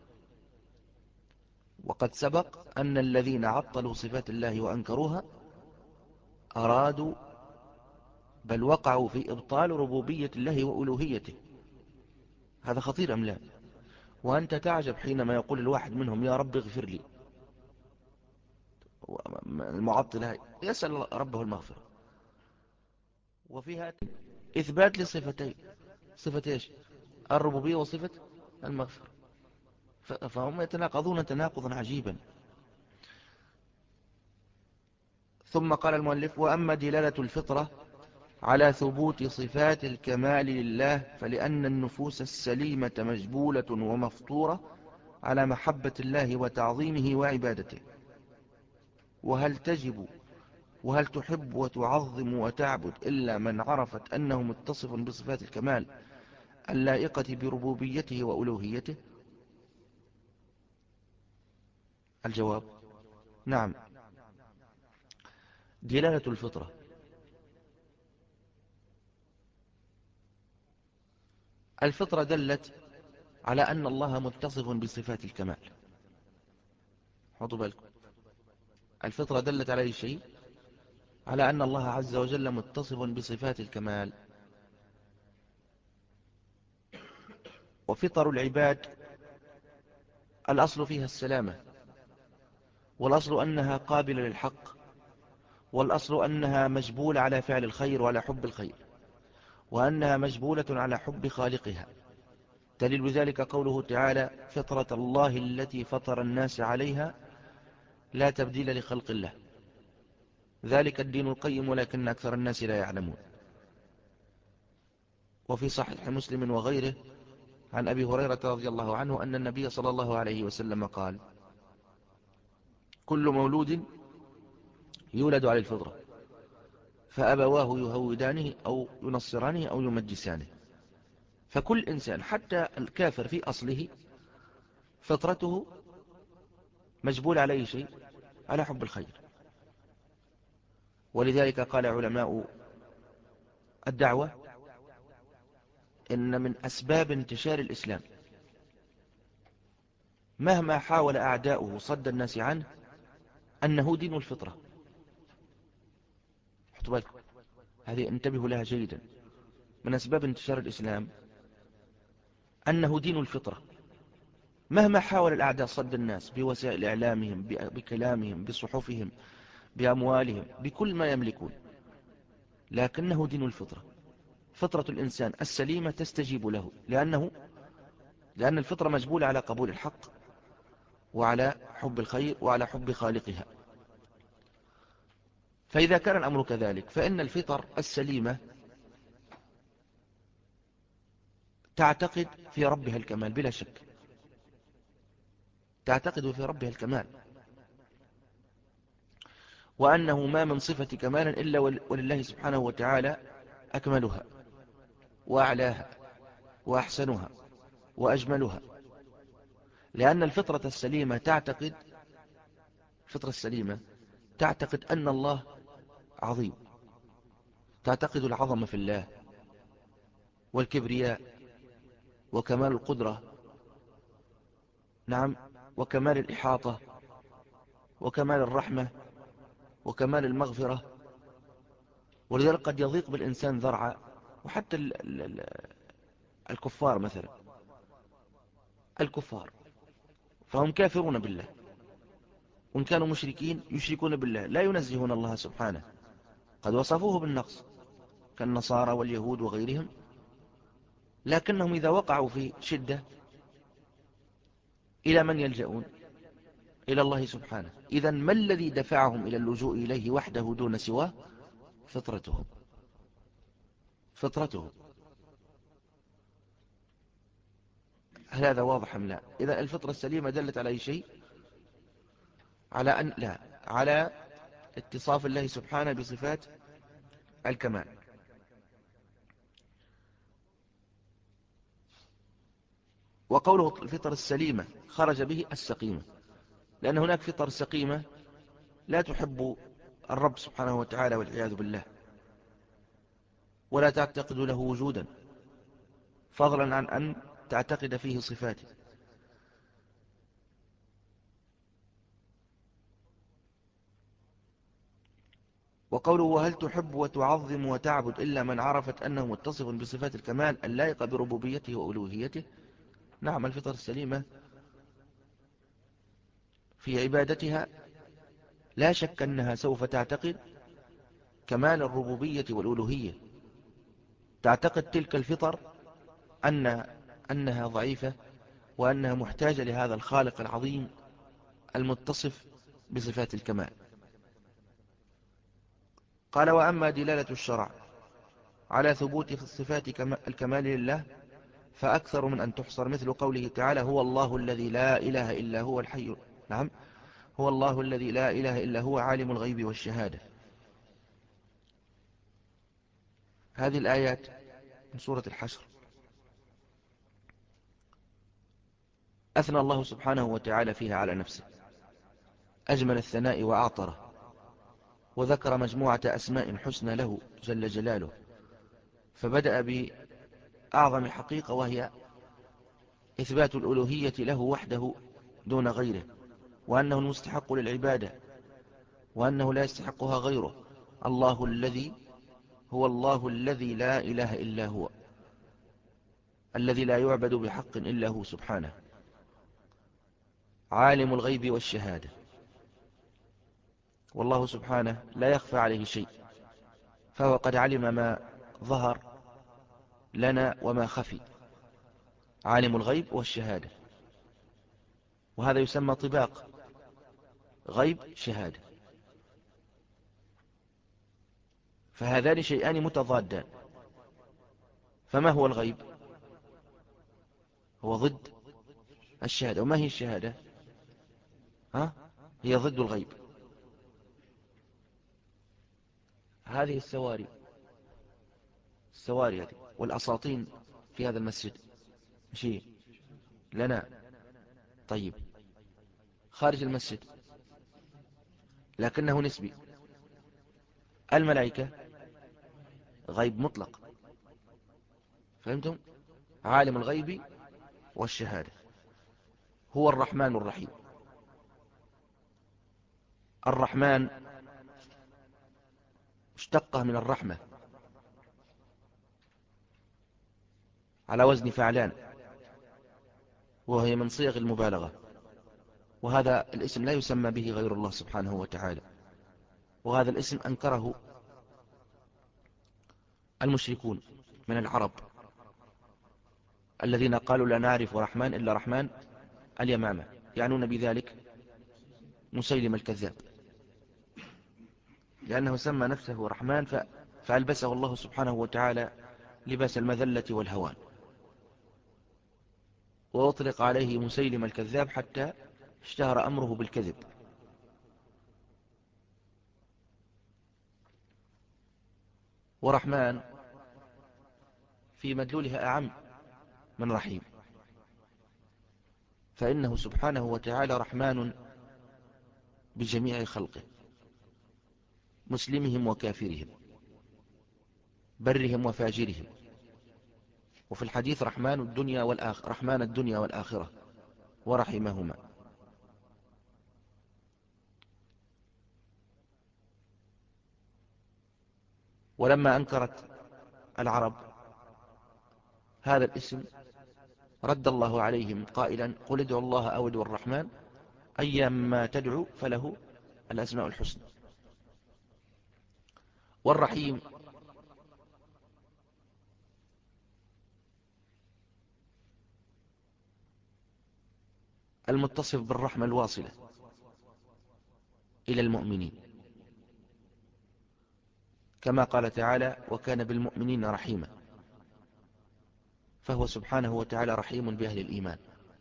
وقد سبق أن الذين عطلوا صفات الله وأنكروها أرادوا بل وقعوا في إبطال ربوبية الله وألوهيته. هذا خطير أم لا؟ وأنت تعجب حينما يقول الواحد منهم يا رب اغفر لي، المعطلة يسأل ربه المغفرة. وفيها إثبات لصفتين، صفة إيش؟ الربوبية وصفة المغفرة. فهم يتناقضون تناقضا عجيبا. ثم قال المؤلف: وأما دلالة الفطرة على ثبوت صفات الكمال لله فلأن النفوس السليمة مجبولة ومفطورة على محبة الله وتعظيمه وعبادته. وهل تجب وهل تحب وتعظم وتعبد إلا من عرفت أنه متصف بصفات الكمال اللائقة بربوبيته وألوهيته؟ الجواب: نعم. دلالة الفطرة، الفطرة دلت على أن الله متصف بصفات الكمال. حطوا بالكم، الفطرة دلت على أي شيء؟ على أن الله عز وجل متصف بصفات الكمال. وفطر العباد الأصل فيها السلامة، والأصل أنها قابلة للحق، والأصل أنها مجبولة على فعل الخير وعلى حب الخير، وأنها مجبولة على حب خالقها. دليل ذلك قوله تعالى: فطرة الله التي فطر الناس عليها لا تبديل لخلق الله، ذلك الدين القيم ولكن أكثر الناس لا يعلمون. وفي صحيح مسلم وغيره عن أبي هريرة رضي الله عنه أن النبي صلى الله عليه وسلم قال: كل مولود يولد على الفطرة، فأبواه يهودانه أو ينصرانه أو يمجسانه. فكل إنسان حتى الكافر في أصله فطرته مجبول على أي شيء؟ على حب الخير. ولذلك قال علماء الدعوة إن من أسباب انتشار الإسلام مهما حاول أعداؤه صد الناس عنه أنه دين الفطرة. حطوا بالكم، هذه انتبهوا لها جيدا. من أسباب انتشار الإسلام أنه دين الفطرة. مهما حاول الأعداء صد الناس بوسائل إعلامهم، بكلامهم، بصحفهم، بأموالهم، بكل ما يملكون، لكنه دين الفطرة. فطرة الإنسان السليمة تستجيب له، لأنه لأن الفطرة مجبولة على قبول الحق وعلى حب الخير وعلى حب خالقها. فإذا كان الأمر كذلك فإن الفطر السليمة تعتقد في ربها الكمال بلا شك، تعتقد في ربها الكمال. وأنه ما من صفة كمال إلا ولله سبحانه وتعالى أكملها وأعلاها وأحسنها وأجملها. لأن الفطرة السليمة تعتقد الفطرة السليمة تعتقد أن الله عظيم، تعتقد العظمة في الله والكبرياء وكمال القدرة، نعم، وكمال الإحاطة وكمال الرحمة وكمال المغفرة. ولذلك قد يضيق بالإنسان ذرعا، وحتى ال ال الكفار مثلا، الكفار فهم كافرون بالله، وإن كانوا مشركين يشركون بالله، لا ينزهون الله سبحانه، قد وصفوه بالنقص كالنصارى واليهود وغيرهم، لكنهم إذا وقعوا في شدة إلى من يلجؤون؟ إلى الله سبحانه. إذن ما الذي دفعهم إلى اللجوء إليه وحده دون سواه؟ فطرتهم فطرتهم هل هذا واضح أم لا؟ إذا الفطرة السليمة دلت على أي شيء؟ على أن لا على اتصاف الله سبحانه بصفات الكمال. وقوله الفطر السليمة خرج به السقيمة، لأن هناك فطر سقيمة لا تحب الرب سبحانه وتعالى والعياذ بالله، ولا تعتقد له وجودا، فضلا عن أن تعتقد فيه صفاته. وقوله وهل تحب وتعظم وتعبد إلا من عرفت أنه متصف بصفات الكمال اللائقة بربوبيته وألوهيته. نعم، الفطر السليمة في عبادتها لا شك أنها سوف تعتقد كمال الربوبية والألوهية، تعتقد تلك الفطر أن أنها ضعيفة، وأنها محتاجة لهذا الخالق العظيم المتصف بصفات الكمال. قال وأما دلالة الشرع على ثبوت صفات الكمال لله فأكثر من أن تحصر، مثل قوله تعالى هو الله الذي لا إله إلا هو الحي، نعم، هو الله الذي لا إله إلا هو عالم الغيب والشهادة. هذه الآيات من سورة الحشر أثنى الله سبحانه وتعالى فيها على نفسه أجمل الثناء وأعطره، وذكر مجموعة أسماء حسنى له جل جلاله، فبدأ بأعظم حقيقة وهي إثبات الألوهية له وحده دون غيره، وأنه المستحق للعبادة، وأنه لا يستحقها غيره. الله الذي هو الله الذي لا إله إلا هو، الذي لا يعبد بحق إلا هو سبحانه، عالم الغيب والشهادة، والله سبحانه لا يخفى عليه شيء، فهو قد علم ما ظهر لنا وما خفي، عالم الغيب والشهادة. وهذا يسمى طباق، غيب شهادة، فهذان شيئان متضادان. فما هو الغيب؟ هو ضد الشهادة. وما هي الشهادة؟ ها؟ هي ضد الغيب. هذه السواري السواري هذه والأساطين في هذا المسجد شيء لنا. طيب، خارج المسجد لكنه نسبي. الملائكة غيب مطلق، فهمتم؟ عالم الغيب والشهادة. هو الرحمن الرحيم. الرحمن اشتقه من الرحمة على وزن فعلان، وهي من صيغ المبالغة، وهذا الاسم لا يسمى به غير الله سبحانه وتعالى، وهذا الاسم أنكره المشركون من العرب الذين قالوا لا نعرف رحمن إلا رحمن اليمامة، يعنون بذلك مسيلم الكذاب، لأنه سمى نفسه رحمن فألبسه الله سبحانه وتعالى لباس المذلة والهوان، وأطلق عليه مسيلم الكذاب حتى اشتهر أمره بالكذب. ورحمن في مدلولها أعم من رحيم، فإنه سبحانه وتعالى رحمن بجميع خلقه، مسلمهم وكافرهم، برهم وفاجرهم. وفي الحديث رحمن الدنيا والآخرة، رحمن الدنيا والآخرة ورحمهما. ولما أنكرت العرب هذا الاسم رد الله عليهم قائلا: قل ادعوا الله أو ادعوا الرحمن أيما تدعو فله الأسماء الحسنى. والرحيم المتصف بالرحمة الواصلة إلى المؤمنين، كما قال تعالى: وكان بالمؤمنين رحيما. فهو سبحانه وتعالى رحيم بأهل الإيمان.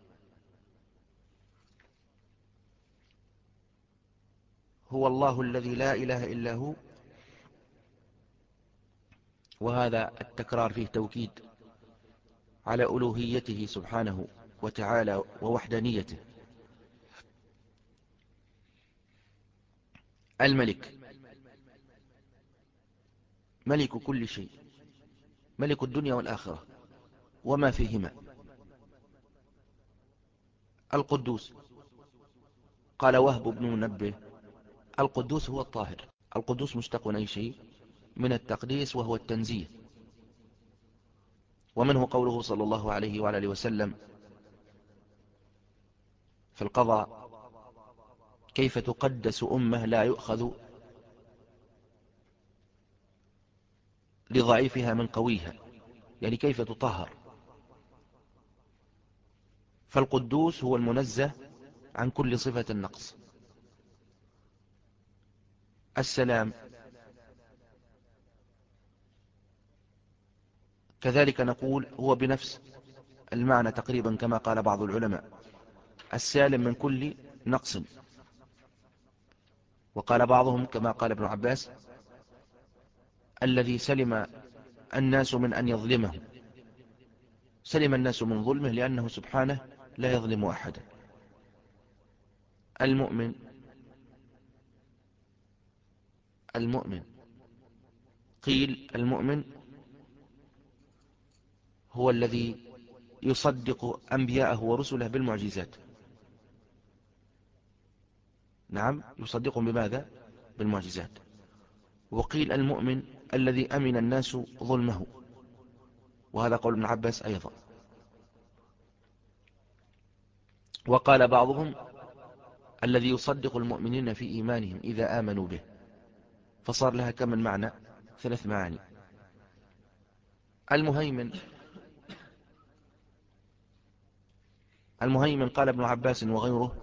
هو الله الذي لا إله إلا هو، وهذا التكرار فيه توكيد على ألوهيته سبحانه وتعالى ووحدانيته. الملك ملك كل شيء، ملك الدنيا والآخرة وما فيهما. القدوس قال وهب بن منبه: القدوس هو الطاهر. القدوس مشتق من أي شيء؟ من التقديس، وهو التنزيه. ومنه قوله صلى الله عليه وعلى آله وسلم في القضاء: كيف تقدس أمة لا يؤخذ لضعيفها من قويها، يعني كيف تطهر. فالقدوس هو المنزه عن كل صفة النقص. السلام كذلك نقول هو بنفس المعنى تقريبا، كما قال بعض العلماء: السالم من كل نقص. وقال بعضهم كما قال ابن عباس: الذي سلم الناس من أن يظلمهم، سلم الناس من ظلمه لأنه سبحانه لا يظلم أحدا. المؤمن المؤمن قيل المؤمن هو الذي يصدق أنبياءه ورسله بالمعجزات. نعم، يصدقهم بماذا؟ بالمعجزات. وقيل المؤمن الذي أمن الناس ظلمه، وهذا قول ابن عباس أيضا. وقال بعضهم الذي يصدق المؤمنين في إيمانهم إذا آمنوا به، فصار لها كم من معنى؟ ثلاث معاني. المهيمن المهيمن قال ابن عباس وغيره: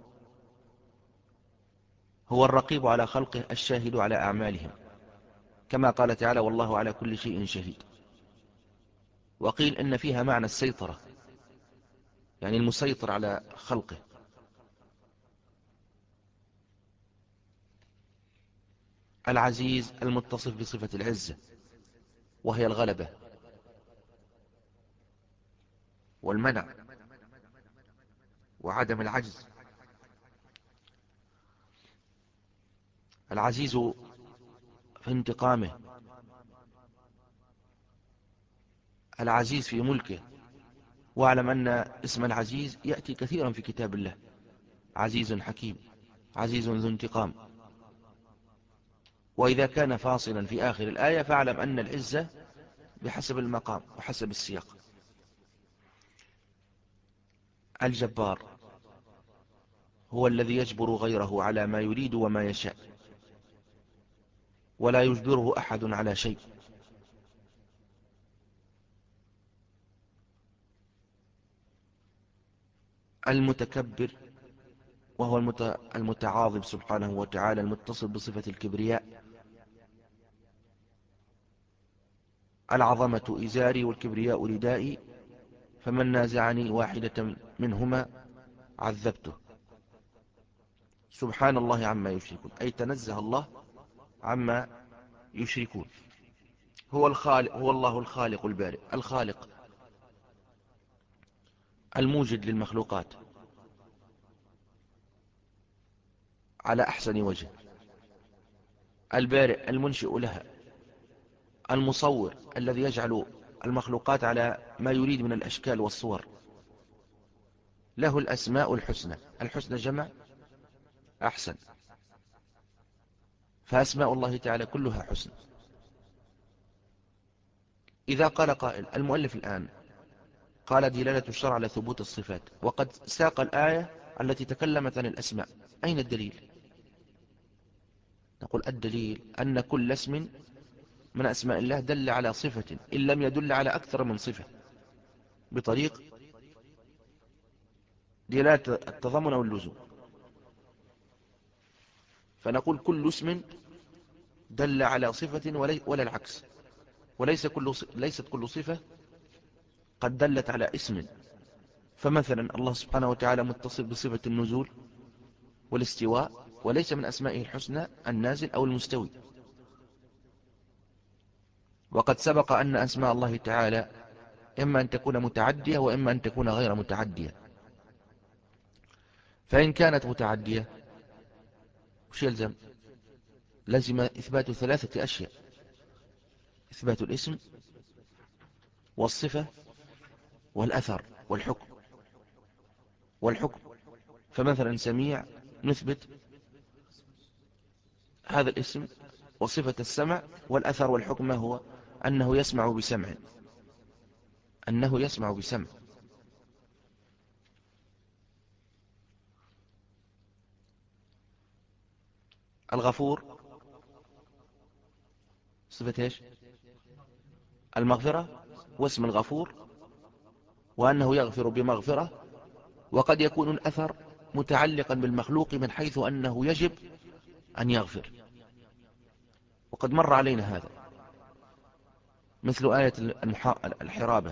هو الرقيب على خلقه الشاهد على أعمالهم، كما قال تعالى: والله على كل شيء شهيد. وقيل إن فيها معنى السيطرة، يعني المسيطر على خلقه. العزيز المتصف بصفة العزة، وهي الغلبة والمنع وعدم العجز. العزيز في انتقامه، العزيز في ملكه. واعلم أن اسم العزيز يأتي كثيرا في كتاب الله: عزيز حكيم، عزيز ذو انتقام. وإذا كان فاصلا في آخر الآية فاعلم أن العزة بحسب المقام وحسب السياق. الجبار هو الذي يجبر غيره على ما يريد وما يشاء، ولا يجبره أحد على شيء. المتكبر وهو المتعاظم سبحانه وتعالى، المتصل بصفة الكبرياء. العظمة إزاري والكبرياء ردائي، فمن نازعني واحدة منهما عذبته. سبحان الله عما يشركون، أي تنزه الله عما يشركون. هو الخالق، هو الله الخالق البارئ، الخالق الموجد للمخلوقات على أحسن وجه، البارئ المنشئ لها، المصور الذي يجعل المخلوقات على ما يريد من الأشكال والصور. له الأسماء الحسنى، الحسنى جمع أحسن، فأسماء الله تعالى كلها حسن. إذا قال قائل، المؤلف الآن قال دلالة الشرع على ثبوت الصفات، وقد ساق الآية التي تكلمت عن الأسماء، أين الدليل؟ نقول الدليل أن كل اسم من أسماء الله دل على صفة إن لم يدل على أكثر من صفة، بطريق دلالة التضمن أو اللزوم. فنقول كل اسم دل على صفة ولا العكس، وليس كل ليست كل صفة قد دلت على اسم. فمثلا الله سبحانه وتعالى متصف بصفة النزول والاستواء، وليس من أسمائه الحسنى النازل أو المستوي. وقد سبق أن أسماء الله تعالى إما أن تكون متعدية وإما أن تكون غير متعدية. فإن كانت متعدية وش يلزم؟ لزم إثبات ثلاثة أشياء: إثبات الاسم والصفة والأثر والحكم والحكم فمثلا سميع نثبت هذا الاسم وصفة السمع، والأثر والحكم هو أنه يسمع بسمع، أنه يسمع بسمع. الغفور صفة ايش؟ المغفرة، واسم الغفور، وأنه يغفر بمغفرة. وقد يكون الأثر متعلقا بالمخلوق من حيث أنه يجب أن يغفر، وقد مر علينا هذا، مثل آية الحرابة: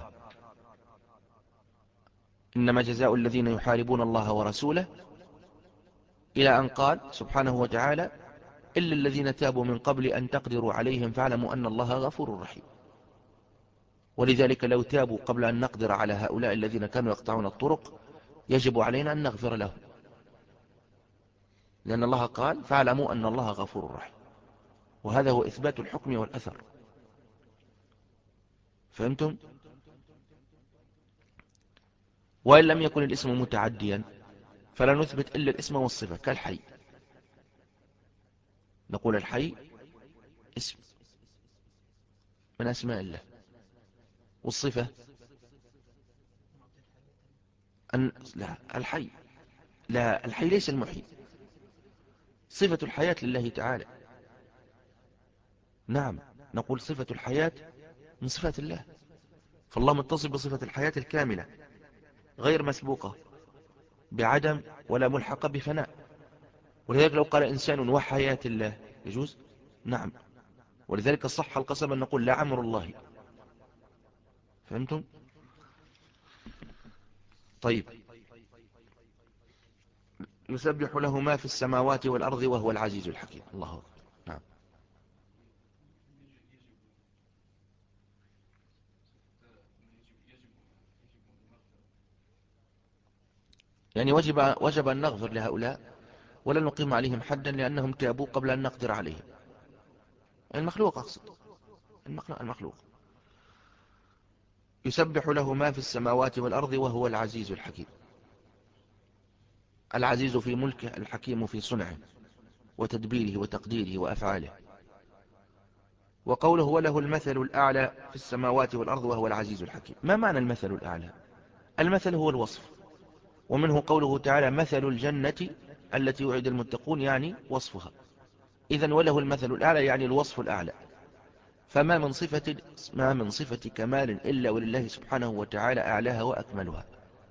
إنما جزاء الذين يحاربون الله ورسوله، إلى أن قال سبحانه وتعالى: إلا الذين تابوا من قبل أن تقدروا عليهم فاعلموا أن الله غفور رحيم. ولذلك لو تابوا قبل أن نقدر على هؤلاء الذين كانوا يقطعون الطرق يجب علينا أن نغفر لهم، لأن الله قال فاعلموا أن الله غفور رحيم. وهذا هو إثبات الحكم والأثر. فهمتم؟ وإن لم يكن الاسم متعديا فلا نثبت إلا الاسم والصفة، كالحي. نقول الحي اسم من أسماء الله، والصفة أن لا الحي لا الحي ليس المحيي، صفة الحياة لله تعالى. نعم، نقول صفة الحياة من صفات الله، فالله متصف بصفة الحياة الكاملة غير مسبوقة بعدم ولا ملحقة بفناء. ولذلك لو قال إنسان وحياة الله يجوز؟ نعم. ولذلك صح القسم أن نقول لعمر الله. فهمتم؟ طيب، يسبح له ما في السماوات والأرض وهو العزيز الحكيم. الله أكبر. نعم. يعني وجب, وجب أن نغفر لهؤلاء ولا نقيم عليهم حدا لأنهم تابوا قبل أن نقدر عليهم. المخلوق أقصد، المخلوق, المخلوق. يسبح له ما في السماوات والأرض وهو العزيز الحكيم. العزيز في ملكه، الحكيم في صنعه وتدبيره وتقديره وأفعاله. وقوله وله المثل الأعلى في السماوات والأرض وهو العزيز الحكيم. ما معنى المثل الأعلى؟ المثل هو الوصف، ومنه قوله تعالى مثل الجنة التي وعد المتقون، يعني وصفها. إذن وله المثل الأعلى يعني الوصف الأعلى. فما من صفة ما من صفة كمال إلا ولله سبحانه وتعالى أعلاها وأكملها،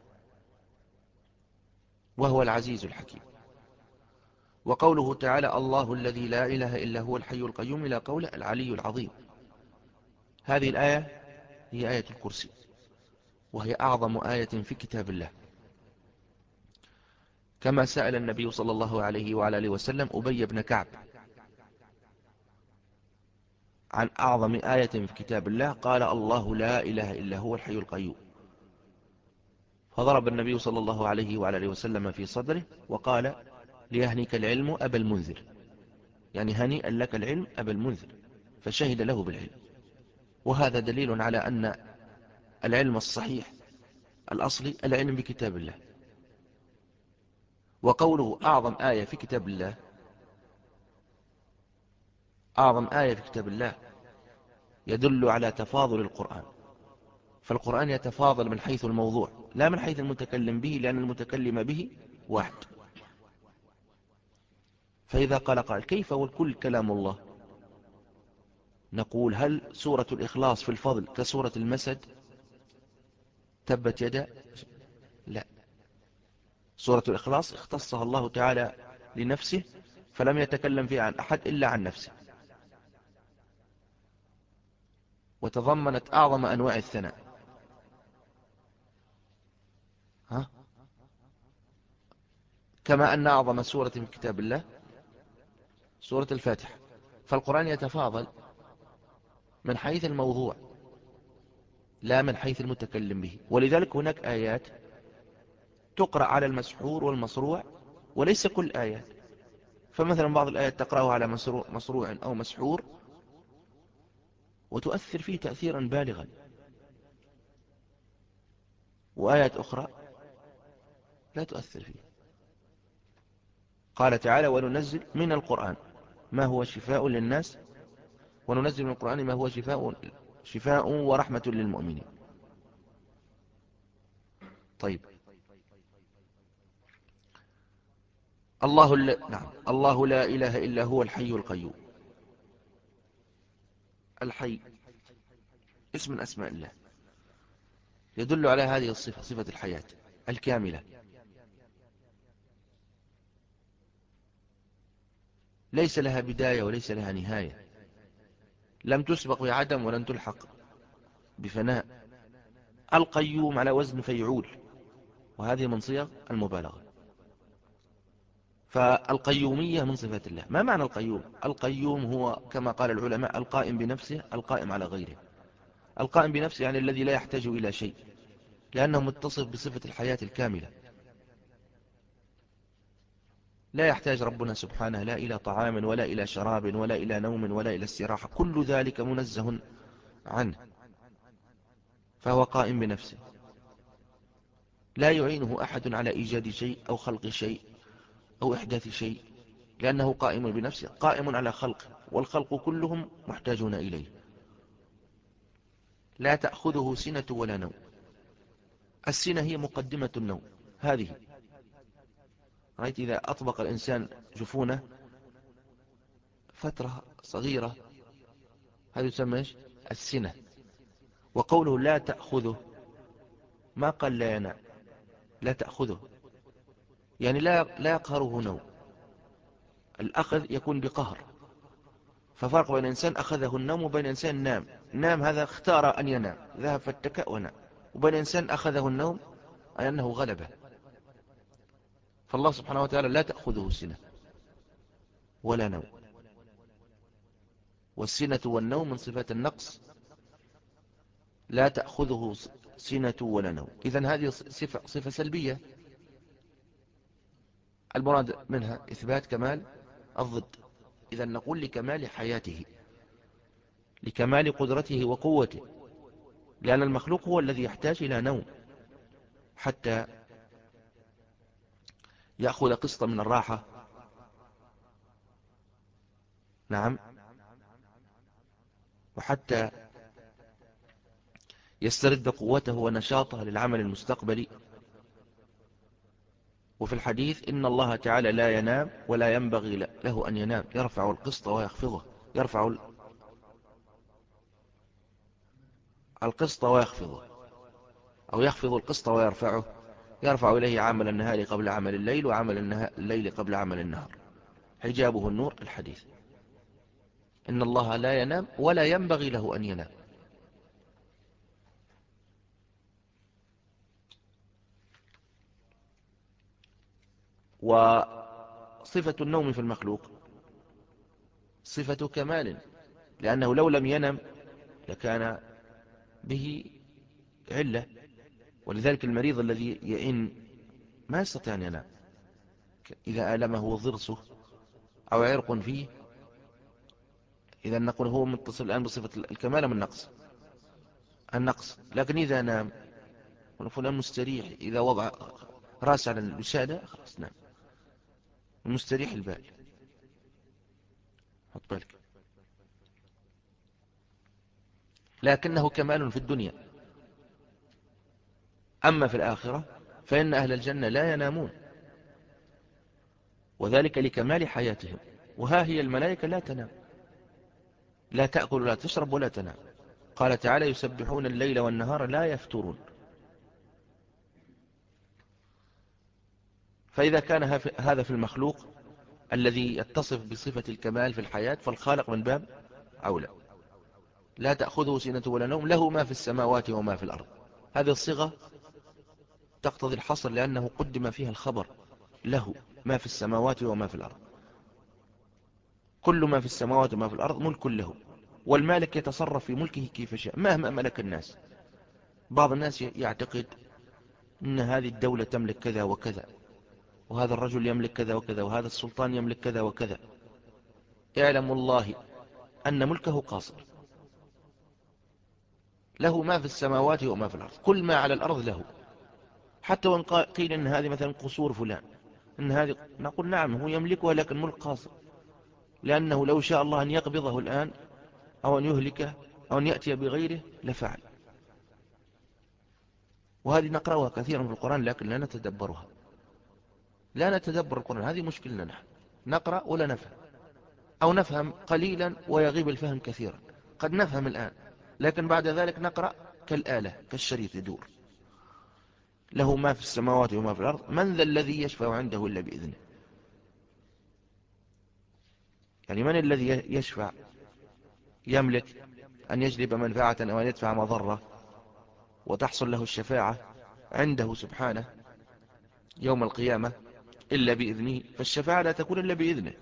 وهو العزيز الحكيم. وقوله تعالى الله الذي لا إله إلا هو الحي القيوم إلى قوله العلي العظيم. هذه الآية هي آية الكرسي، وهي أعظم آية في كتاب الله، كما سأل النبي صلى الله عليه وعلى آله وسلم أبي بن كعب عن أعظم آية في كتاب الله قال الله لا إله إلا هو الحي القيوم، فضرب النبي صلى الله عليه وعلى آله وسلم في صدره وقال ليهنك العلم أبا المنذر، يعني هنيئا لك العلم أبا المنذر، فشهد له بالعلم. وهذا دليل على أن العلم الصحيح الأصلي العلم بكتاب الله. وقوله أعظم آية في كتاب الله، أعظم آية في كتاب الله يدل على تفاضل القرآن، فالقرآن يتفاضل من حيث الموضوع لا من حيث المتكلم به، لأن المتكلم به واحد. فإذا قال قال كيف والكل كلام الله، نقول هل سورة الإخلاص في الفضل كسورة المسد تبت يدا؟ لا، سورة الإخلاص اختصها الله تعالى لنفسه، فلم يتكلم فيها عن أحد إلا عن نفسه، وتضمنت أعظم أنواع الثناء. ها؟ كما أن أعظم سورة في كتاب الله سورة الفاتحة، فالقرآن يتفاضل من حيث الموضوع لا من حيث المتكلم به. ولذلك هناك آيات تقرأ على المسحور والمصروع وليس كل آيات، فمثلا بعض الآيات تقرأها على مصروع أو مسحور وتؤثر فيه تأثيرا بالغا، وآيات أخرى لا تؤثر فيه. قال تعالى وننزل من القرآن ما هو شفاء للناس، وننزل من القرآن ما هو شفاء شفاء ورحمة للمؤمنين. طيب، الله لا نعم الله لا إله إلا هو الحي القيوم. الحي اسم من أسماء الله يدل على هذه الصفة، صفة الحياة الكاملة، ليس لها بداية وليس لها نهاية، لم تسبق بعدم ولن تلحق بفناء. القيوم على وزن فيعول، وهذه من صيغ المبالغة. فالقيومية من صفات الله. ما معنى القيوم؟ القيوم هو كما قال العلماء القائم بنفسه، القائم على غيره. القائم بنفسه يعني الذي لا يحتاج إلى شيء، لأنه متصف بصفة الحياة الكاملة. لا يحتاج ربنا سبحانه لا إلى طعام ولا إلى شراب ولا إلى نوم ولا إلى استراحة، كل ذلك منزه عنه، فهو قائم بنفسه، لا يعينه أحد على إيجاد شيء أو خلق شيء أو إحداث شيء، لأنه قائم بنفسه، قائم على خلقه، والخلق كلهم محتاجون إليه. لا تأخذه سنة ولا نوم. السنة هي مقدمة النوم، هذه رأيت إذا أطبق الإنسان جفونه فترة صغيرة، هذا يسمى السنة. وقوله لا تأخذه، ما قال لا ينام، لا تأخذه يعني لا لا يقهره نوم. الأخذ يكون بقهر، ففرق بين إنسان أخذه النوم وبين إنسان نام. نام هذا اختار أن ينام، ذهب فاتكأ ونام، وبين إنسان أخذه النوم أي أنه غلبه. فالله سبحانه وتعالى لا تأخذه سنة ولا نوم، والسنة والنوم من صفات النقص، لا تأخذه سنة ولا نوم. إذن هذه صفة, صفة سلبية، المراد منها إثبات كمال الضد. إذن نقول لكمال حياته، لكمال قدرته وقوته، لأن المخلوق هو الذي يحتاج إلى نوم حتى يأخذ قسط من الراحة، نعم، وحتى يسترد قوته ونشاطه للعمل المستقبلي. وفي الحديث إن الله تعالى لا ينام ولا ينبغي له أن ينام، يرفع القسط ويخفضه، يرفع القسط ويخفضه، أو يخفض القسط ويرفعه، يرفع إليه عمل النهار قبل عمل الليل وعمل الليل قبل عمل النهار، حجابه النور. الحديث إن الله لا ينام ولا ينبغي له أن ينام. وصفة النوم في المخلوق صفة كمال لأنه لو لم ينم لكان به علة. ولذلك المريض الذي يئن ما يستطيع أن ينام، إذا ألمه ضرسه أو عرق فيه، إذا نقول هو متصل الآن بصفة الكمال من النقص النقص لكن إذا نام فلان مستريح، إذا وضع رأس على الوسادة خلاص نام، مستريح البال. حط بالك. لكنه كمال في الدنيا. أما في الآخرة فإن أهل الجنة لا ينامون، وذلك لكمال حياتهم. وها هي الملائكة لا تنام، لا تأكل ولا تشرب ولا تنام. قال تعالى يسبحون الليل والنهار لا يفترون. فإذا كان هذا في المخلوق الذي يتصف بصفة الكمال في الحياة، فالخالق من باب أولى. لا تأخذه سنة ولا نوم، له ما في السماوات وما في الأرض. هذه الصيغة تقتضي الحصر لأنه قدم فيها الخبر، له ما في السماوات وما في الأرض. كل ما في السماوات وما في الأرض ملك له، والمالك يتصرف في ملكه كيف شاء مهما ملك الناس. بعض الناس يعتقد أن هذه الدولة تملك كذا وكذا، وهذا الرجل يملك كذا وكذا، وهذا السلطان يملك كذا وكذا. اعلم الله أن ملكه قاصر، له ما في السماوات وما في الأرض، كل ما على الأرض له. حتى وإن قيل أن هذه مثلا قصور فلان، أن هذه، نقول نعم هو يملكها لكن ملك قاصر، لأنه لو شاء الله أن يقبضه الآن أو أن يهلكه أو أن يأتي بغيره لفعل. وهذه نقرأها كثيرا في القرآن لكن لا نتدبرها، لا نتدبر القرآن. هذه مشكلة نحن، نقرأ ولا نفهم، أو نفهم قليلا ويغيب الفهم كثيرا. قد نفهم الآن لكن بعد ذلك نقرأ كالآلة كالشريط يدور. له ما في السماوات وما في الأرض، من ذا الذي يشفع عنده إلا بإذنه. يعني من الذي يشفع يملك أن يجلب منفعة أو أن يدفع مضرة وتحصل له الشفاعة عنده سبحانه يوم القيامة إلا بإذنه. فالشفاعة لا تكون إلا بإذنه،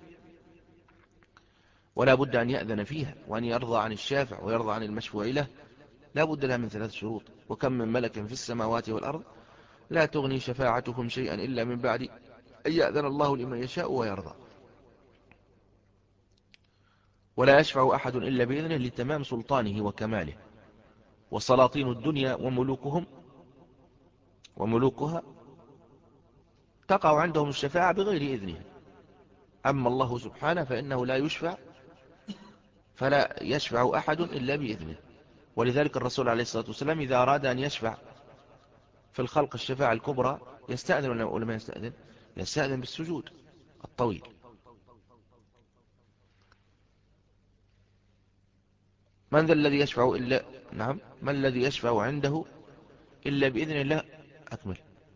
ولا بد أن يأذن فيها وأن يرضى عن الشافع ويرضى عن المشفوع له. لا بد لها من ثلاث شروط. وكم من ملك في السماوات والأرض لا تغني شفاعتهم شيئا إلا من بعد أن يأذن الله لمن يشاء ويرضى. ولا يشفع أحد إلا بإذنه لتمام سلطانه وكماله. وسلاطين الدنيا وملوكهم وملوكها تقع عندهم الشفاعة بغير إذنه. أما الله سبحانه فإنه لا يشفع، فلا يشفع أحد إلا بإذنه. ولذلك الرسول عليه الصلاة والسلام إذا أراد أن يشفع في الخلق الشفاعة الكبرى يستأذن ولا ما يستأذن؟ يستأذن بالسجود الطويل. من ذا الذي يشفع إلا نعم من الذي يشفع عنده إلا بإذن الله. أكمل.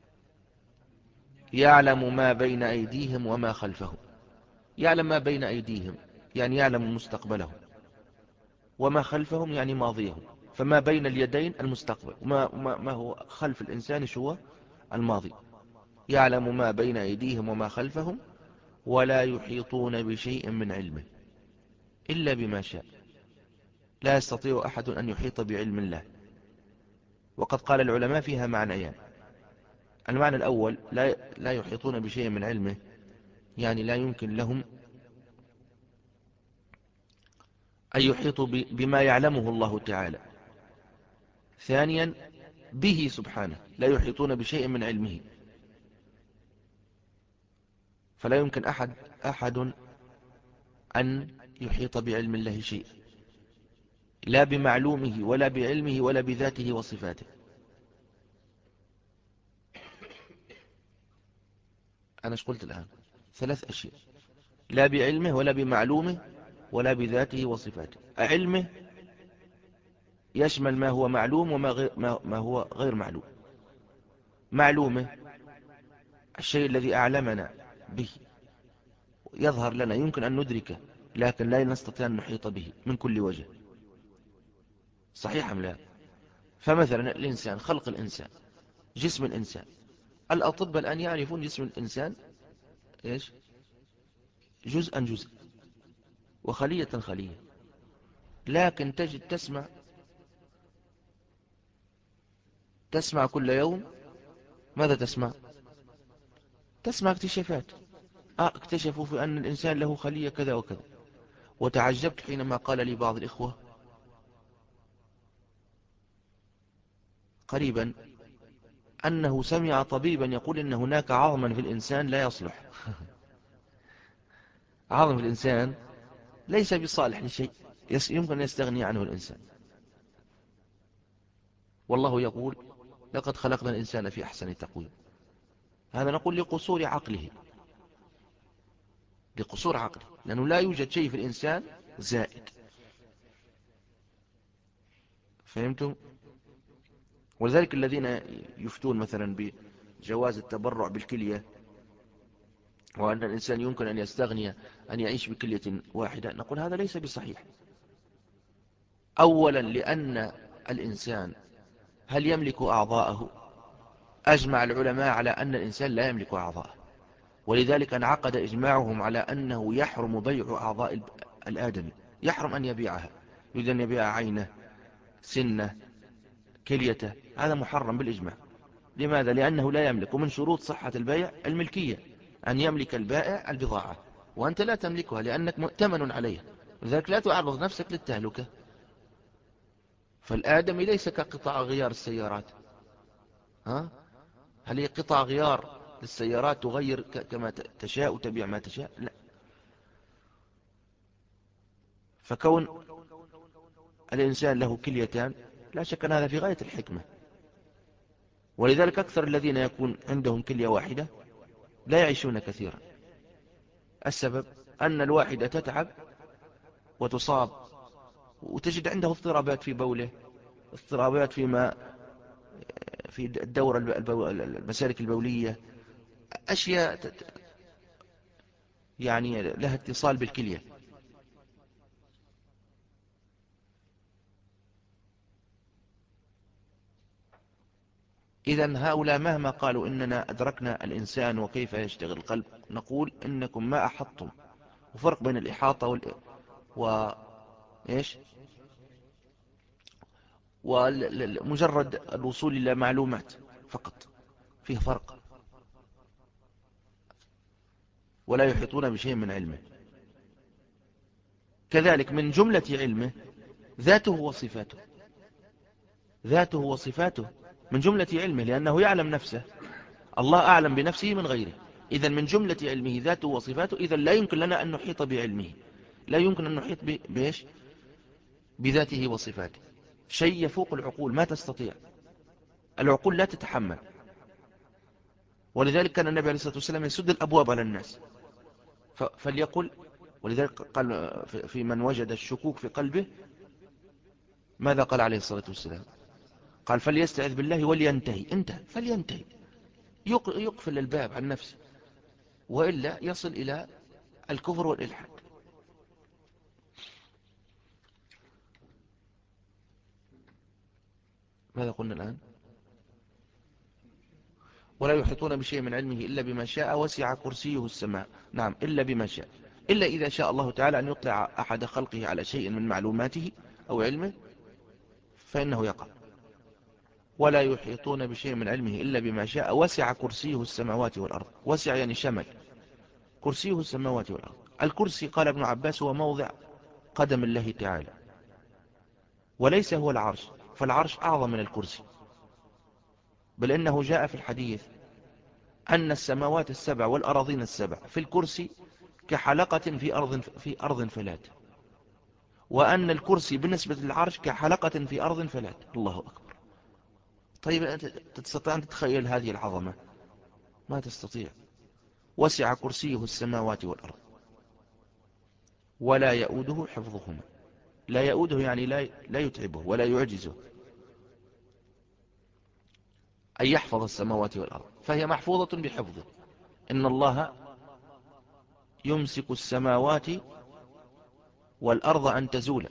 يعلم ما بين أيديهم وما خلفهم. يعلم ما بين أيديهم يعني يعلم مستقبلهم، وما خلفهم يعني ماضيهم. فما بين اليدين المستقبل، وما ما ما هو خلف الإنسان شو الماضي. يعلم ما بين أيديهم وما خلفهم ولا يحيطون بشيء من علمه إلا بما شاء. لا يستطيع أحد أن يحيط بعلم الله. وقد قال العلماء فيها معنيان. المعنى الأول لا لا يحيطون بشيء من علمه، يعني لا يمكن لهم أن يحيطوا بما يعلمه الله تعالى. ثانيا به سبحانه لا يحيطون بشيء من علمه، فلا يمكن أحد أحد أن يحيط بعلم الله شيء، لا بمعلومه ولا بعلمه ولا بذاته وصفاته. أنا ايش قلت الآن؟ ثلاث أشياء: لا بعلمه ولا بمعلومه ولا بذاته وصفاته. علمه يشمل ما هو معلوم وما غير ما, ما هو غير معلوم. معلومه الشيء الذي أعلمنا به يظهر لنا يمكن أن ندركه لكن لا نستطيع أن نحيط به من كل وجه. صحيح أم لا؟ فمثلا الإنسان، خلق الإنسان، جسم الإنسان، الأطباء الآن يعرفون جسم الإنسان إيش؟ جزءا جزء وخلية خلية. لكن تجد تسمع تسمع كل يوم. ماذا تسمع؟ تسمع اكتشافات. آه اكتشفوا في أن الإنسان له خلية كذا وكذا. وتعجبت حينما قال لي بعض الإخوة قريبا أنه سمع طبيبا يقول إن هناك عظما في الإنسان لا يصلح. عظم في الإنسان ليس بصالح لشيء، يمكن أن يستغني عنه الإنسان. والله يقول لقد خلقنا الإنسان في أحسن تقويم. هذا نقول لقصور عقله، لقصور عقله، لأنه لا يوجد شيء في الإنسان زائد. فهمتم؟ ولذلك الذين يفتون مثلا بجواز التبرع بالكلية، وأن الإنسان يمكن أن يستغني أن يعيش بكلية واحدة، نقول هذا ليس بصحيح. أولا لأن الإنسان هل يملك أعضاءه؟ أجمع العلماء على أن الإنسان لا يملك أعضاءه، ولذلك انعقد إجماعهم على أنه يحرم بيع أعضاء الآدمي، يحرم أن يبيعها. يريد أن يبيع عينه، سنه، كليته، هذا محرم بالإجماع. لماذا؟ لأنه لا يملك. ومن شروط صحة البيع الملكية، أن يملك البائع البضاعة، وأنت لا تملكها لأنك مؤتمن عليها، لذلك لا تعرض نفسك للتهلكة. فالآدمي ليس كقطع غيار السيارات. ها؟ هل هي قطع غيار للسيارات تغير كما تشاء وتبيع ما تشاء؟ لا. فكون الإنسان له كليتان لا شك أن هذا في غاية الحكمة. ولذلك أكثر الذين يكون عندهم كلية واحدة لا يعيشون كثيرا. السبب أن الواحدة تتعب وتصاب، وتجد عنده اضطرابات في بوله، اضطرابات فيما في الدورة البو... المسالك البولية، أشياء يعني لها اتصال بالكلية. إذن هؤلاء مهما قالوا إننا أدركنا الإنسان وكيف يشتغل القلب، نقول إنكم ما أحطتم. وفرق بين الإحاطة وال... و... إيش ومجرد الوصول إلى معلومات فقط، فيه فرق. ولا يحيطون بشيء من علمه. كذلك من جملة علمه ذاته وصفاته، ذاته وصفاته من جملة علمه، لأنه يعلم نفسه. الله أعلم بنفسه من غيره. إذن من جملة علمه ذاته وصفاته. إذن لا يمكن لنا أن نحيط بعلمه، لا يمكن أن نحيط بإيش؟ بذاته وصفاته. شيء يفوق العقول، ما تستطيع العقول، لا تتحمل. ولذلك كان النبي عليه الصلاة والسلام يسد الأبواب على الناس فليقل. ولذلك قال في من وجد الشكوك في قلبه، ماذا قال عليه الصلاة والسلام؟ قال فليستعذ بالله ولينتهي. انتهى، فلينتهي، يقفل الباب عن نفسه، وإلا يصل إلى الكفر والإلحاد. ماذا قلنا الآن؟ ولا يحيطون بشيء من علمه إلا بما شاء، وسع كرسيه السماء. نعم، إلا بما شاء، إلا إذا شاء الله تعالى أن يطلع أحد خلقه على شيء من معلوماته أو علمه فإنه يقع. ولا يحيطون بشيء من علمه إلا بما شاء، وسع كرسيه السماوات والأرض. وسع يعني شمل، كرسيه السماوات والأرض. الكرسي قال ابن عباس هو موضع قدم الله تعالى، وليس هو العرش، فالعرش أعظم من الكرسي. بل إنه جاء في الحديث أن السماوات السبع والأراضين السبع في الكرسي كحلقة في أرض, في أرض فلات، وأن الكرسي بالنسبة للعرش كحلقة في أرض فلات. الله أكبر. طيب أنت تستطيع أن تتخيل هذه العظمة؟ ما تستطيع. وسع كرسيه السماوات والأرض ولا يؤوده حفظهما. لا يؤوده يعني لا لا يتعبه ولا يعجزه، أن يحفظ السماوات والأرض، فهي محفوظة بحفظه. إن الله يمسك السماوات والأرض أن تزولا،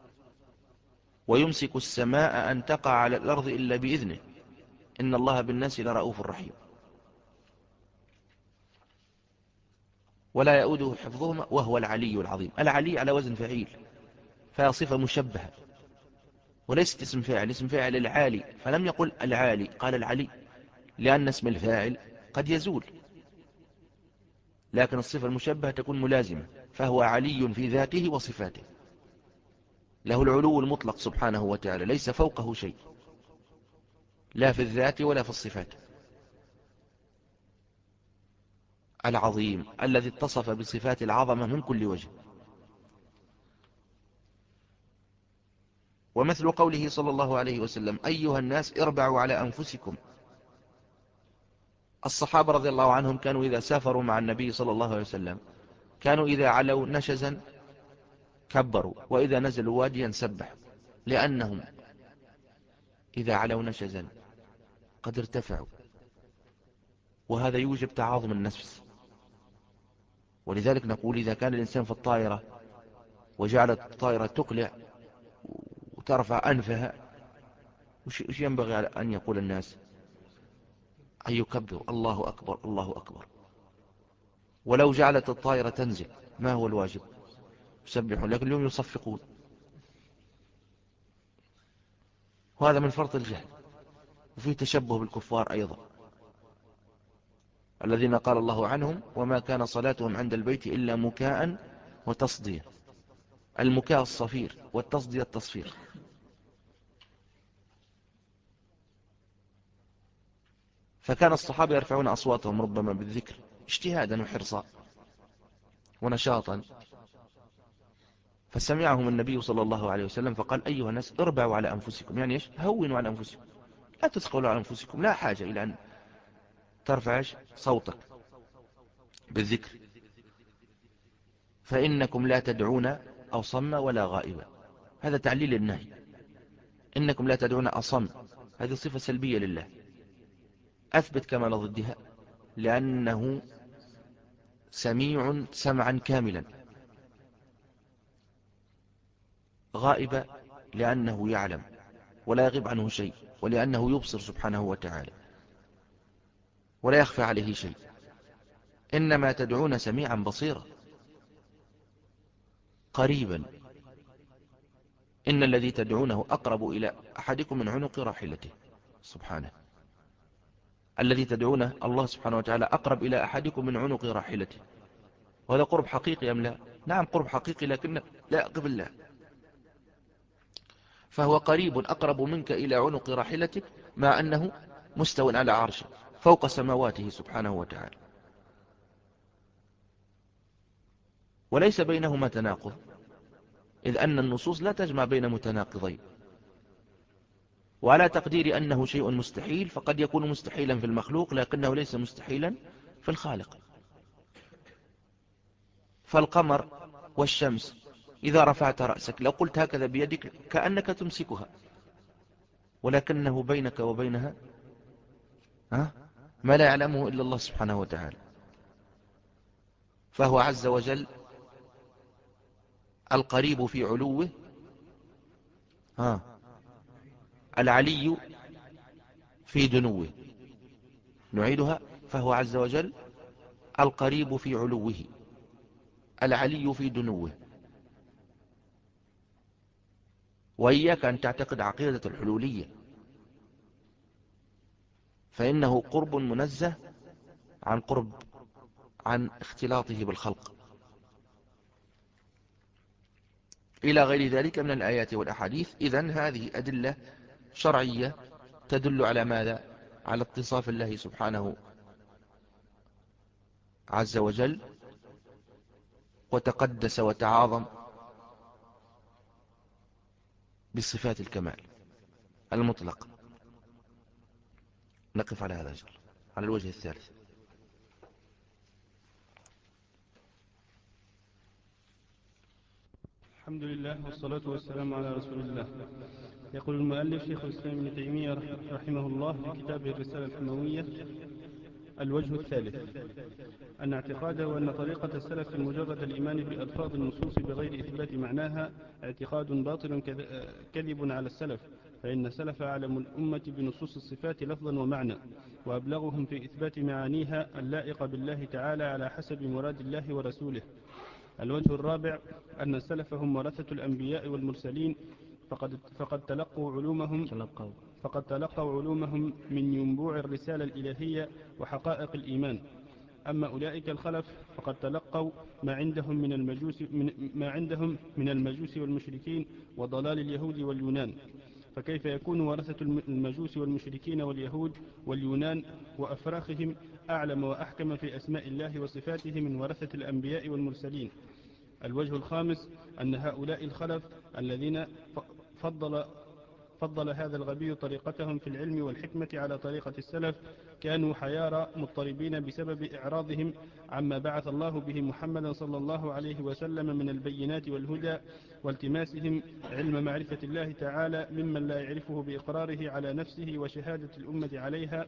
ويمسك السماء أن تقع على الأرض إلا بإذنه، إن الله بالناس لرؤوف رحيم. ولا يؤوده حفظهما وهو العلي العظيم. العلي على وزن فعيل، فهي صفة مشبهة وليست اسم فاعل. اسم فاعل العالي، فلم يقل العالي، قال العلي، لأن اسم الفاعل قد يزول، لكن الصفة المشبهة تكون ملازمة. فهو علي في ذاته وصفاته، له العلو المطلق سبحانه وتعالى، ليس فوقه شيء، لا في الذات ولا في الصفات. العظيم الذي اتصف بصفات العظمة من كل وجه. ومثل قوله صلى الله عليه وسلم: أيها الناس اربعوا على أنفسكم. الصحابة رضي الله عنهم كانوا إذا سافروا مع النبي صلى الله عليه وسلم كانوا إذا علوا نشزا كبروا، وإذا نزلوا واديا سبحوا، لأنهم إذا علوا نشزا قد ارتفعوا، وهذا يوجب تعاظم النفس. ولذلك نقول إذا كان الإنسان في الطائرة وجعلت الطائرة تقلع وترفع أنفها، وش ينبغي أن يقول الناس؟ أن يكبر: الله أكبر الله أكبر. ولو جعلت الطائرة تنزل ما هو الواجب؟ يسبحون، لكن اليوم يصفقون. وهذا من فرط الجهل، وفيه تشبه بالكفار أيضا الذين قال الله عنهم: وما كان صلاتهم عند البيت إلا مكاء وتصدية. المكاء الصفير والتصدية التصفير. فكان الصحابة يرفعون أصواتهم ربما بالذكر اجتهادا وحرصا ونشاطا، فسمعهم النبي صلى الله عليه وسلم فقال: أيها الناس اربعوا على أنفسكم. يعني إيش؟ هونوا على أنفسكم، لا تثقلوا على أنفسكم، لا حاجة إلى أن ترفع صوتك بالذكر، فإنكم لا تدعون أصم ولا غائبا. هذا تعليل النهي. إنكم لا تدعون أصم، هذه صفة سلبية لله، أثبت كمال ضدها، لأنه سميع سمعا كاملا. غائب لأنه يعلم ولا يغيب عنه شيء، ولأنه يبصر سبحانه وتعالى ولا يخفى عليه شيء. إنما تدعون سميعا بصيرا قريبا. إن الذي تدعونه أقرب إلى أحدكم من عنق راحلته سبحانه. الذي تدعونه الله سبحانه وتعالى أقرب إلى أحدكم من عنق راحلته. وهذا قرب حقيقي أم لا؟ نعم قرب حقيقي، لكن لا قبل الله. فهو قريب أقرب منك إلى عنق راحلتك، مع أنه مستوى على عرشه فوق سماواته سبحانه وتعالى، وليس بينهما تناقض، إذ أن النصوص لا تجمع بين متناقضين. وعلى تقدير أنه شيء مستحيل، فقد يكون مستحيلا في المخلوق لكنه ليس مستحيلا في الخالق. فالقمر والشمس إذا رفعت رأسك لو قلت هكذا بيدك كأنك تمسكها، ولكنه بينك وبينها ها ما لا يعلمه إلا الله سبحانه وتعالى. فهو عز وجل القريب في علوه، ها العلي في دنوه. نعيدها: فهو عز وجل القريب في علوه، العلي في دنوه. وإياك أن تعتقد عقيدة الحلولية، فإنه قرب منزه عن قرب عن اختلاطه بالخلق، إلى غير ذلك من الآيات والأحاديث. إذن هذه أدلة شرعية تدل على ماذا؟ على اتصاف الله سبحانه عز وجل وتقدس وتعاظم بصفات الكمال المطلق. نقف على هذا الجل على الوجه الثالث. الحمد لله والصلاة والسلام على رسول الله. يقول المؤلف شيخ الإسلام ابن تيمية رحمه الله في كتابه الرسالة الحموية: الوجه الثالث أن اعتقاده أن طريقة السلف في مجرد الإيمان بألفاظ النصوص بغير إثبات معناها اعتقاد باطل كذب على السلف، فإن السلف أعلم الأمة بنصوص الصفات لفظا ومعنى، وأبلغهم في إثبات معانيها اللائقة بالله تعالى على حسب مراد الله ورسوله. الوجه الرابع أن السلف هم ورثة الأنبياء والمرسلين، فقد, فقد تلقوا علومهم تلقوا فقد تلقوا علومهم من ينبوع الرسالة الإلهية وحقائق الإيمان. أما أولئك الخلف فقد تلقوا ما عندهم من المجوس من ما عندهم من المجوس والمشركين وضلال اليهود واليونان. فكيف يكون ورثة المجوس والمشركين واليهود واليونان وأفراخهم أعلم وأحكم في أسماء الله وصفاته من ورثة الأنبياء والمرسلين؟ الوجه الخامس أن هؤلاء الخلف الذين فضل فضل هذا الغبي طريقتهم في العلم والحكمة على طريقة السلف كانوا حيارى مضطربين بسبب إعراضهم عما بعث الله به محمدا صلى الله عليه وسلم من البينات والهدى، والتماسهم علم معرفة الله تعالى ممن لا يعرفه بإقراره على نفسه وشهادة الأمة عليها.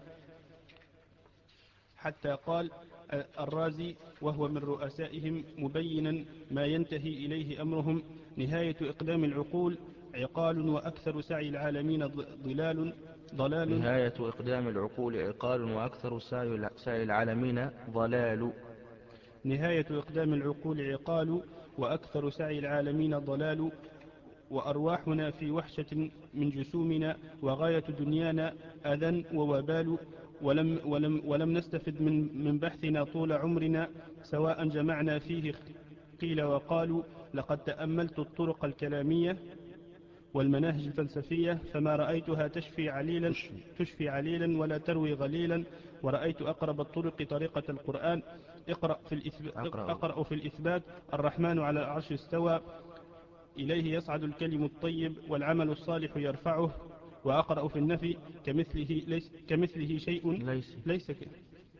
حتى قال الرازي وهو من رؤسائهم مبينا ما ينتهي إليه أمرهم: نهاية إقدام العقول عقال، وأكثر سعي العالمين ضلال ضلال نهاية إقدام العقول عقال، وأكثر سعي العالمين ضلال. نهاية إقدام العقول عقال، وأكثر سعي العالمين ضلال. وأرواحنا في وحشة من جسومنا، وغاية دنيانا أذى ووبال. ولم, ولم, ولم نستفد من, من بحثنا طول عمرنا، سواء جمعنا فيه قيل وقالوا. لقد تأملت الطرق الكلامية والمناهج الفلسفية، فما رأيتها تشفي عليلا, تشفي عليلا ولا تروي غليلا. ورأيت أقرب الطرق طريقة القرآن. اقرأ في الإثبات, أقرأ. أقرأ في الإثبات: الرحمن على العرش استوى، إليه يصعد الكلم الطيب والعمل الصالح يرفعه. وأقرأ في النفي: كمثله, ليس كمثله شيء ليس ليس, ك...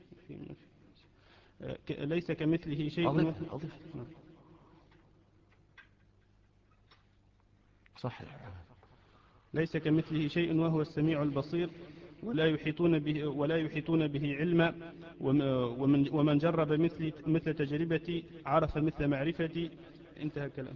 ليس كمثله شيء. أضف أضف صحيح. ليس كمثله شيء وهو السميع البصير، ولا يحيطون به ولا يحيطون به علما. ومن ومن جرب مثل مثل تجربتي عرف مثل معرفتي. انتهى كلام.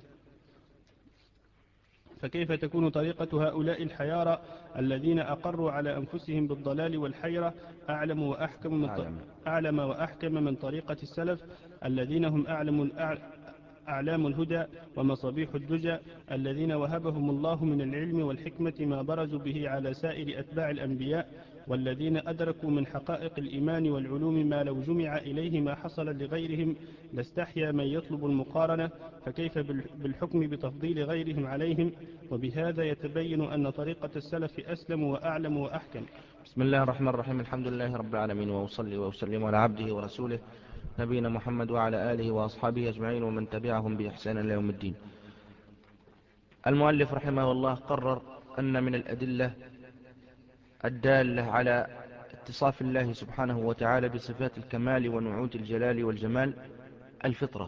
فكيف تكون طريقة هؤلاء الحيارى الذين أقروا على أنفسهم بالضلال والحيرة أعلم وأحكم من أعلم. أعلم وأحكم من طريقة السلف الذين هم أعلم أعلام الهدى ومصابيح الدجى، الذين وهبهم الله من العلم والحكمة ما برزوا به على سائر أتباع الأنبياء، والذين أدركوا من حقائق الإيمان والعلوم ما لو جمع إليه ما حصل لغيرهم لاستحيا من يطلب المقارنة. فكيف بالحكم بتفضيل غيرهم عليهم؟ وبهذا يتبين أن طريقة السلف أسلم وأعلم وأحكم. بسم الله الرحمن الرحيم. الحمد لله رب العالمين، وأصلي وأسلم على عبده ورسوله نبينا محمد وعلى آله وأصحابه أجمعين ومن تبعهم بإحسان إلى يوم الدين. المؤلف رحمه الله قرر أن من الأدلة الدالة على اتصاف الله سبحانه وتعالى بصفات الكمال ونعوت الجلال والجمال الفطرة،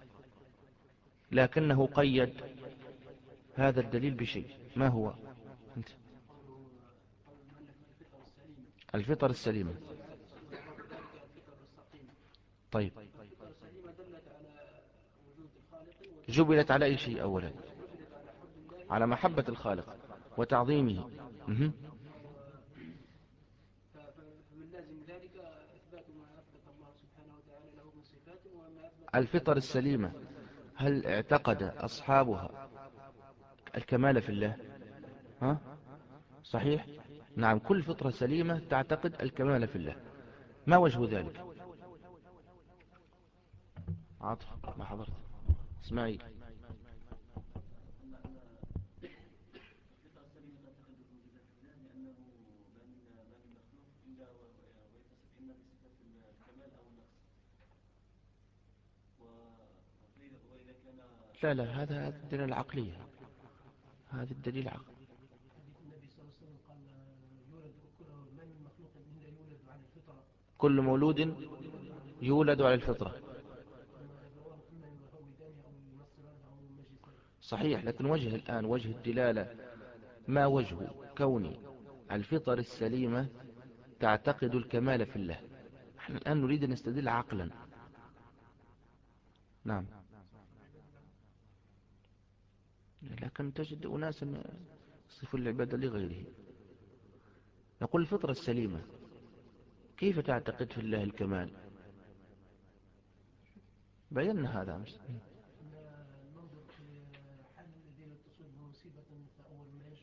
لكنه قيد هذا الدليل بشيء. ما هو؟ انت. الفطر السليمة. طيب، جبلت على أي شيء؟ أولا على محبة الخالق وتعظيمه. مه. فباللازم ذلك إثبات ما أثبت الله سبحانه وتعالى له من صفات، وما أثبت الفطر السليمة هل اعتقد أصحابها الكمال في الله؟ ها؟ صحيح؟ نعم، كل فطرة سليمة تعتقد الكمال في الله. ما وجه ذلك؟ عاطف ما حضرت. اسماعيل. لا لا، هذا الدليل العقلية، هذا الدليل عقلي. النبي صلى الله عليه وسلم قال يولد ما من مخلوق إلا يولد على الفطرة. كل مولود يولد على الفطرة. صحيح، لكن وجه الآن وجه الدلالة، ما وجه كون الفطر السليمة تعتقد الكمال في الله؟ نحن الآن نريد أن نستدل عقلا. نعم، لكن تجد أناسا يصفون العبادة لغيره. نقول الفطرة السليمة كيف تعتقد في الله الكمال؟ بينا هذا أمس.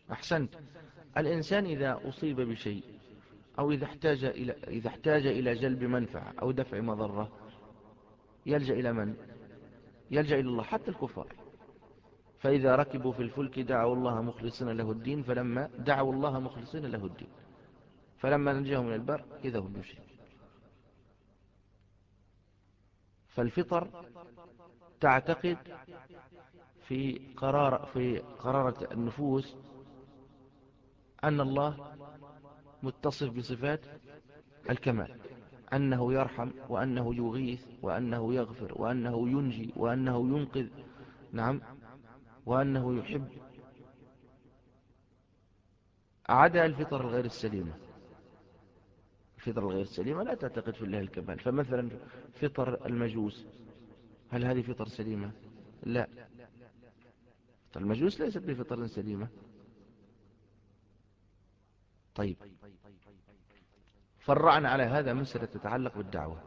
أحسنت. الإنسان إذا أصيب بشيء أو إذا احتاج إلى إذا احتاج إلى جلب منفعة أو دفع مضرة يلجأ إلى من؟ يلجأ إلى الله. حتى الكفار فإذا ركبوا في الفلك دعوا الله مخلصين له الدين فلما دعوا الله مخلصين له الدين فلما نجاهم من البر إذا هم يشركون. فالفطر تعتقد في قرار في قرارة النفوس أن الله متصف بصفات الكمال، أنه يرحم وأنه يغيث وأنه يغفر وأنه ينجي وأنه ينقذ، نعم، وأنه يحب، عدا الفطر الغير السليمة. الفطر الغير السليمة لا تعتقد في الله الكمال. فمثلا فطر المجوس، هل هذه فطر سليمة؟ لا، فطر المجوس ليست بفطر سليمة. طيب، فرعنا على هذا مسألة تتعلق بالدعوة.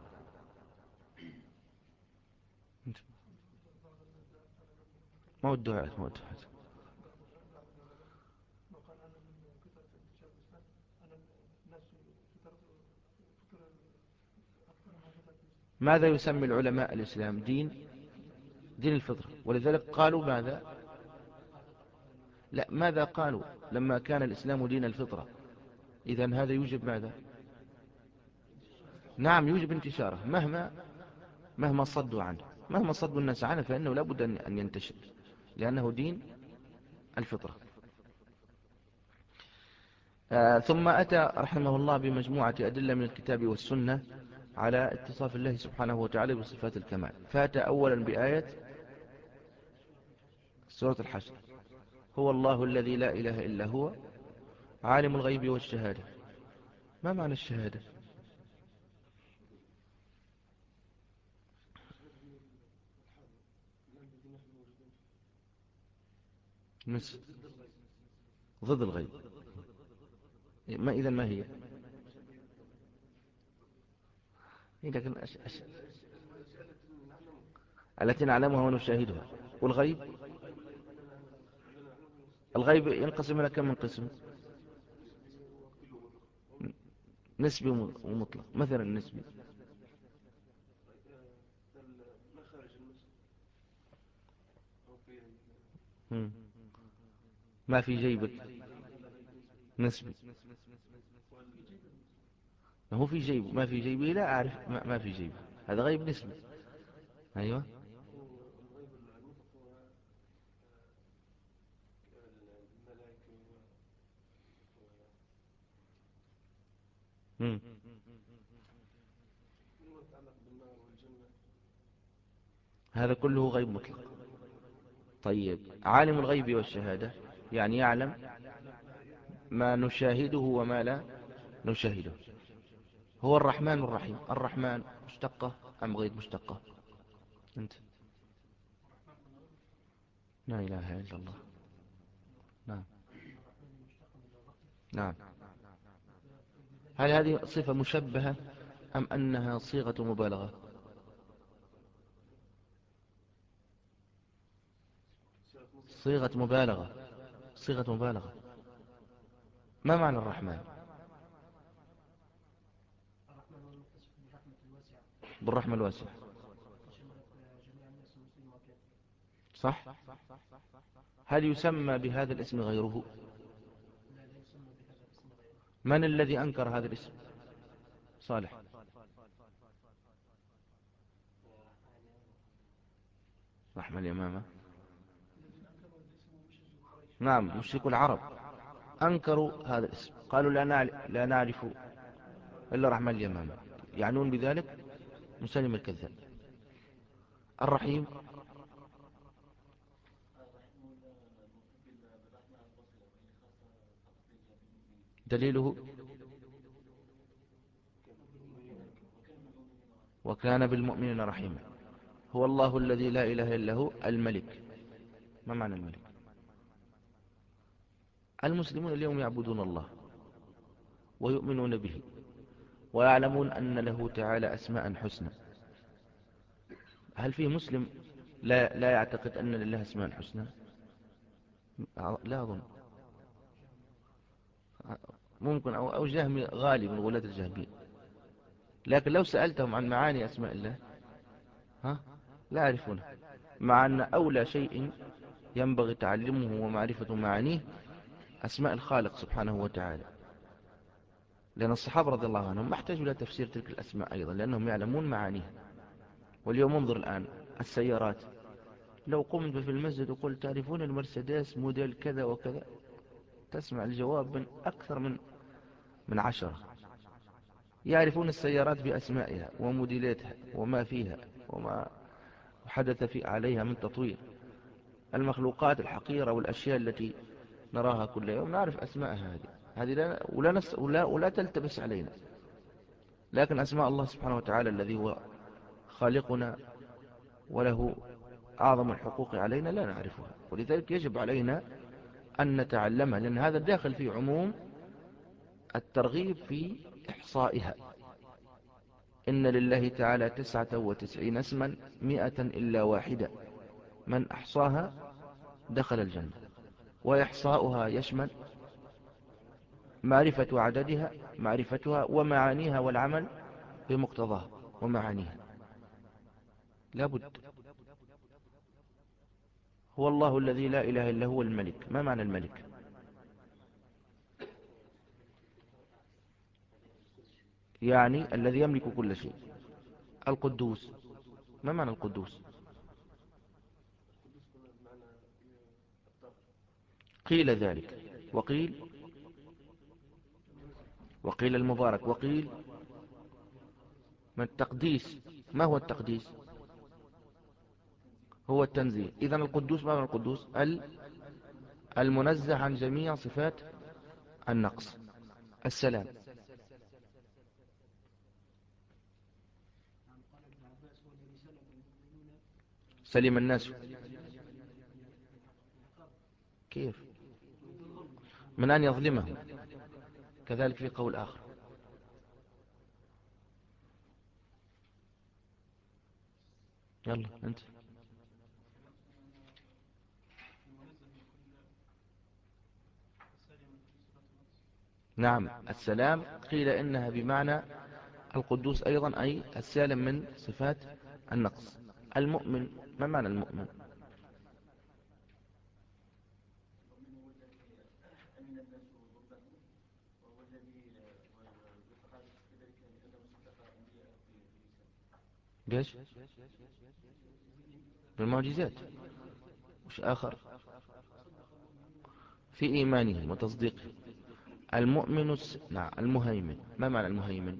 ما هو الدعاء ما هو الدعاء ماذا يسمي العلماء الإسلام؟ دين دين الفطرة. ولذلك قالوا ماذا؟ لا، ماذا قالوا لما كان الإسلام دين الفطرة؟ إذن هذا يوجب ماذا؟ نعم، يوجب انتشاره. مهما مهما صدوا عنه، مهما صدوا الناس عنه، فإنه لابد أن ينتشر، لأنه دين الفطرة. آه ثم أتى رحمه الله بمجموعة أدلة من الكتاب والسنة على اتصاف الله سبحانه وتعالى بصفات الكمال. فأتى أولا بآية سورة الحشر: هو الله الذي لا إله إلا هو عالم الغيب والشهادة. ما معنى الشهادة؟ مس ضد الغيب. ما إذا ما هي؟ لكن أش... أش... التي نعلمها ونشاهدها. والغيب، الغيب ينقسم إلى كم من قسم؟ نسبي ومطلق. مثلا نسبي ما في جيبك، نسبي. ما هو في جيب، ما في جيبي لا أعرف، ما, ما في جيبي، هذا غيب نسبي. أيوة. مم. هذا كله غيب مطلق. طيب، عالم الغيب والشهادة يعني يعلم ما نشاهده وما لا نشاهده. هو الرحمن الرحيم. الرحمن مشتقة أم غير مشتقة؟ أنت لا إله إلا الله. نعم نعم. هل هذه صفة مشبهة أم أنها صيغة مبالغة؟ صيغة مبالغة، صيغة مبالغة. ما معنى الرحمن؟ بالرحمة الواسعة، صح؟ هل يسمى بهذا الاسم غيره؟ من الذي أنكر هذا الاسم؟ صالح. رحمة اليمامة. نعم، مشرك العرب أنكروا هذا الاسم، قالوا لا نعرف إلا رحمة اليمامة، يعنون بذلك مسلم الكذاب. الرحيم دليله وكان بالمؤمنين رحيما. هو الله الذي لا إله إلا هو الملك. ما معنى الملك؟ المسلمون اليوم يعبدون الله ويؤمنون به ويعلمون أن له تعالى أسماء حسنى. هل فيه مسلم لا, لا يعتقد أن لله أسماء حسنى؟ لا أظن. ممكن أو, أو جهمي غالي من غلاة الجهمية. لكن لو سألتهم عن معاني أسماء الله ها لا يعرفونه، مع أن أولى شيء ينبغي تعلمه ومعرفة معانيه أسماء الخالق سبحانه وتعالى، لأن الصحابة رضي الله عنهم ما احتاجوا إلى تفسير تلك الأسماء أيضا لأنهم يعلمون معانيها. واليوم انظر الآن السيارات، لو قمت في المسجد وقلت تعرفون المرسيدس موديل كذا وكذا تسمع الجواب من أكثر من من عشرة. يعرفون السيارات بأسمائها وموديلاتها وما فيها وما حدث في عليها من تطوير. المخلوقات الحقيرة والأشياء التي نراها كل يوم نعرف أسماءها، هذه هذه لا ولا, نس ولا, ولا تلتبس علينا. لكن أسماء الله سبحانه وتعالى الذي هو خالقنا وله أعظم الحقوق علينا لا نعرفها، ولذلك يجب علينا أن نتعلمها، لأن هذا داخل في عموم الترغيب في إحصائها. إن لله تعالى تسعة وتسعين اسما مئة إلا واحدة من أحصاها دخل الجنة. وإحصاؤها يشمل معرفة عددها معرفتها ومعانيها والعمل بمقتضاها ومعانيها لابد. هو الله الذي لا إله إلا هو الملك. ما معنى الملك؟ يعني الذي يملك كل شيء. القدوس، ما معنى القدوس؟ قيل ذلك وقيل وقيل المبارك وقيل ما التقديس. ما هو التقديس؟ هو التنزيه. إذن القدوس ما معنى القدوس؟ المنزه عن جميع صفات النقص. السلام، سلم الناس كيف؟ من أن يظلمهم. كذلك في قول آخر. يلا أنت. نعم السلام قيل إنها بمعنى القدوس أيضا، أي السالم من صفات النقص. المؤمن، ما معنى المؤمن؟ ليش؟ بالمعجزات. وش آخر؟ في إيمانهم وتصديقهم. المؤمن الس... نعم المهيمن. ما معنى المهيمن؟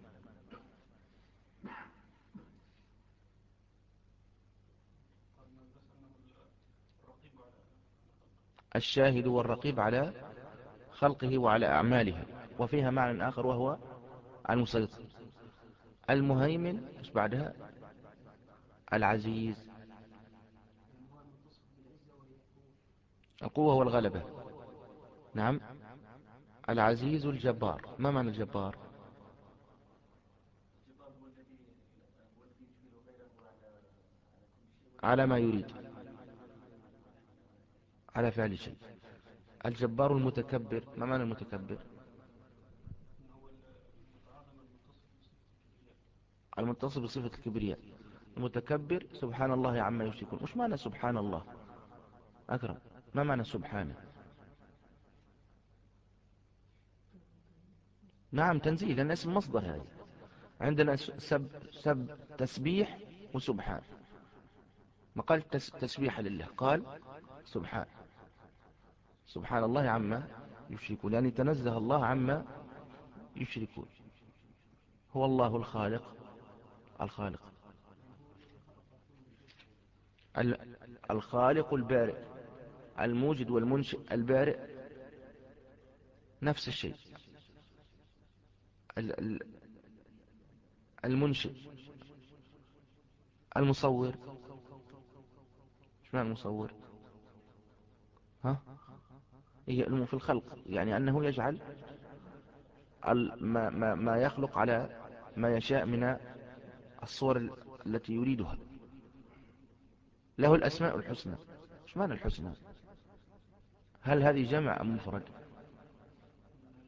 الشاهد والرقيب على خلقه وعلى أعماله. وفيها معنى آخر وهو المسيطر. المهيمن ايش بعدها؟ العزيز، القوة والغلبة. نعم العزيز الجبار. ما معنى الجبار؟ على ما يريد، على فعل شيء. الجبار المتكبر. ما معنى المتكبر؟ المتصف بصفة الكبرياء. المتكبر سبحان الله عما يشركون. مش معنى سبحان الله أكرم؟ ما معنى سبحانه؟ نعم تنزيه، لأن اسم مصدر. هذه عندنا سب, سب تسبيح وسبحان. ما قال تس تسبيح لله، قال سبحان. سبحان الله عما يشركون، يعني تنزه الله عما يشركون. هو الله الخالق الخالق الخالق البارئ الموجد والمنشئ البارئ نفس الشيء. المنشئ المصور. ايش معنى المصور؟ ها هي في الخلق، يعني أنه يجعل ما, ما, ما يخلق على ما يشاء من الصور التي يريدها. له الأسماء الحسنى. ايش معنى الحسنى؟ هل هذه جمع أم مفرد؟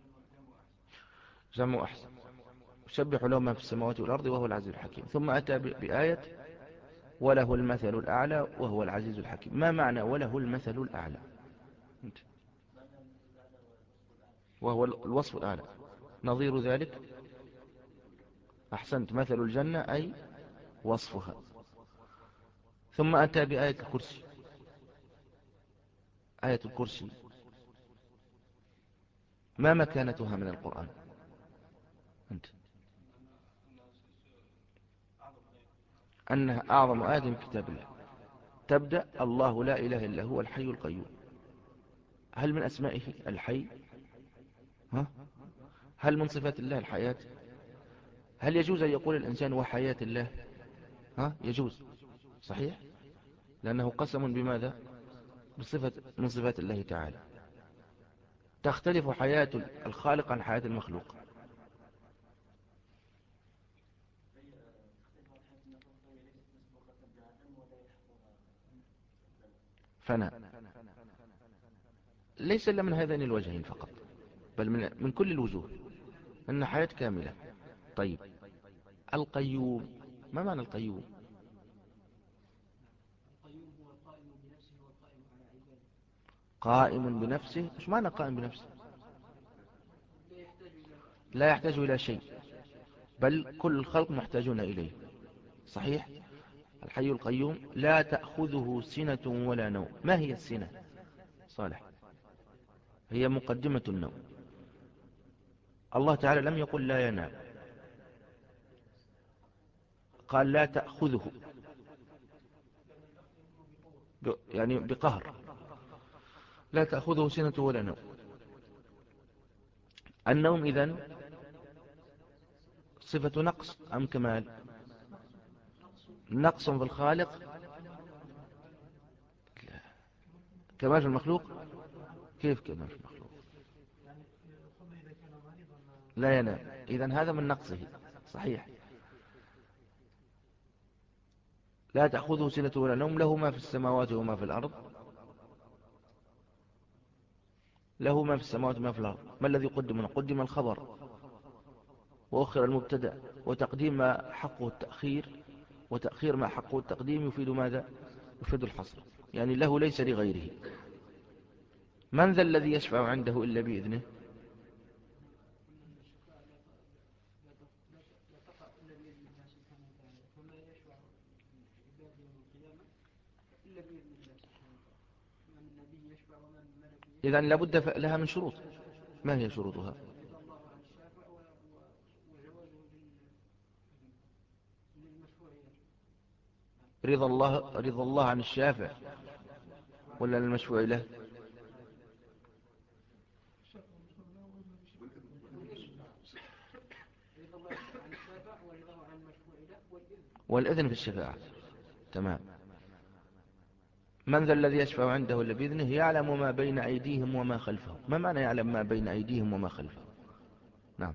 جمع أحسن. يسبح له ما في السماوات والأرض وهو العزيز الحكيم. ثم أتى بآية وله المثل الأعلى وهو العزيز الحكيم. ما معنى وله المثل الأعلى؟ وهو الوصف الأعلى. نظير ذلك؟ أحسنت، مثل الجنة أي وصفها. ثم أتى بآية الكرسي. آية الكرسي ما مكانتها من القرآن؟ أنت أنها أعظم آية من كتاب الله. تبدأ الله لا إله إلا هو الحي القيوم. هل من أسمائه الحي؟ ها؟ هل من صفات الله الحياة؟ هل يجوز أن يقول الإنسان وحياة الله؟ ها؟ يجوز، صحيح، لأنه قسم بماذا؟ بصفة من صفات الله تعالى. تختلف حياة الخالق عن حياة المخلوق. فناء ليس إلا من هذين الوجهين فقط، بل من, من كل الوجوه، أن حياة كاملة. طيب القيوم، ما معنى القيوم؟ القيوم هو القائم بنفسه والقائم على عباده. قائم بنفسه، مش معنى قائم بنفسه؟ لا يحتاج إلى لا يحتاج إلى شيء، بل كل الخلق محتاجون إليه، صحيح. الحي القيوم لا تأخذه سنة ولا نوم. ما هي السنة صالح؟ هي مقدمة النوم. الله تعالى لم يقل لا ينام، قال لا تأخذه، يعني بقهر، لا تأخذه سنة ولا نوم. النوم إذن صفة نقص أم كمال؟ نقص في الخالق، كمال في المخلوق. كيف كمال في المخلوق؟ لا ينام، إذن هذا من نقصه، صحيح. لا تأخذه سنة ولا نوم، له ما في السماوات وما في الأرض. له ما في السماوات وما في الأرض. ما الذي قدم؟ قدم الخبر وأخر المبتدأ، وتقديم ما حقه التأخير وتأخير ما حقه التقديم يفيد ماذا؟ يفيد الحصر، يعني له ليس لغيره. من ذا الذي يشفع عنده إلا بإذنه؟ إذن لابد لها من شروط. ما هي شروطها؟ رضا الله عن الشافع وجوازه للمشروعيات. رضا الله، رضا الله عن الشافع ولا المشفوع له؟ رضا الله عن الشافع ورضاه عن المشروع له والإذن. والإذن في الشفاعة، تمام. من ذا الذي يشفع عنده إلا بإذنه يعلم ما بين أيديهم وما خلفهم. ما معنى يعلم ما بين أيديهم وما خلفهم؟ نعم،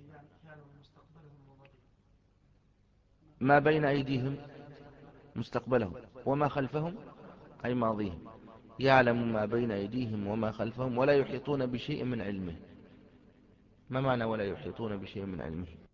ما بين أيديهم مستقبلهم، وما خلفهم أي ماضيهم. يعلم ما بين أيديهم وما خلفهم ولا يحيطون بشيء من علمه. ما معنى ولا يحيطون بشيء من علمه؟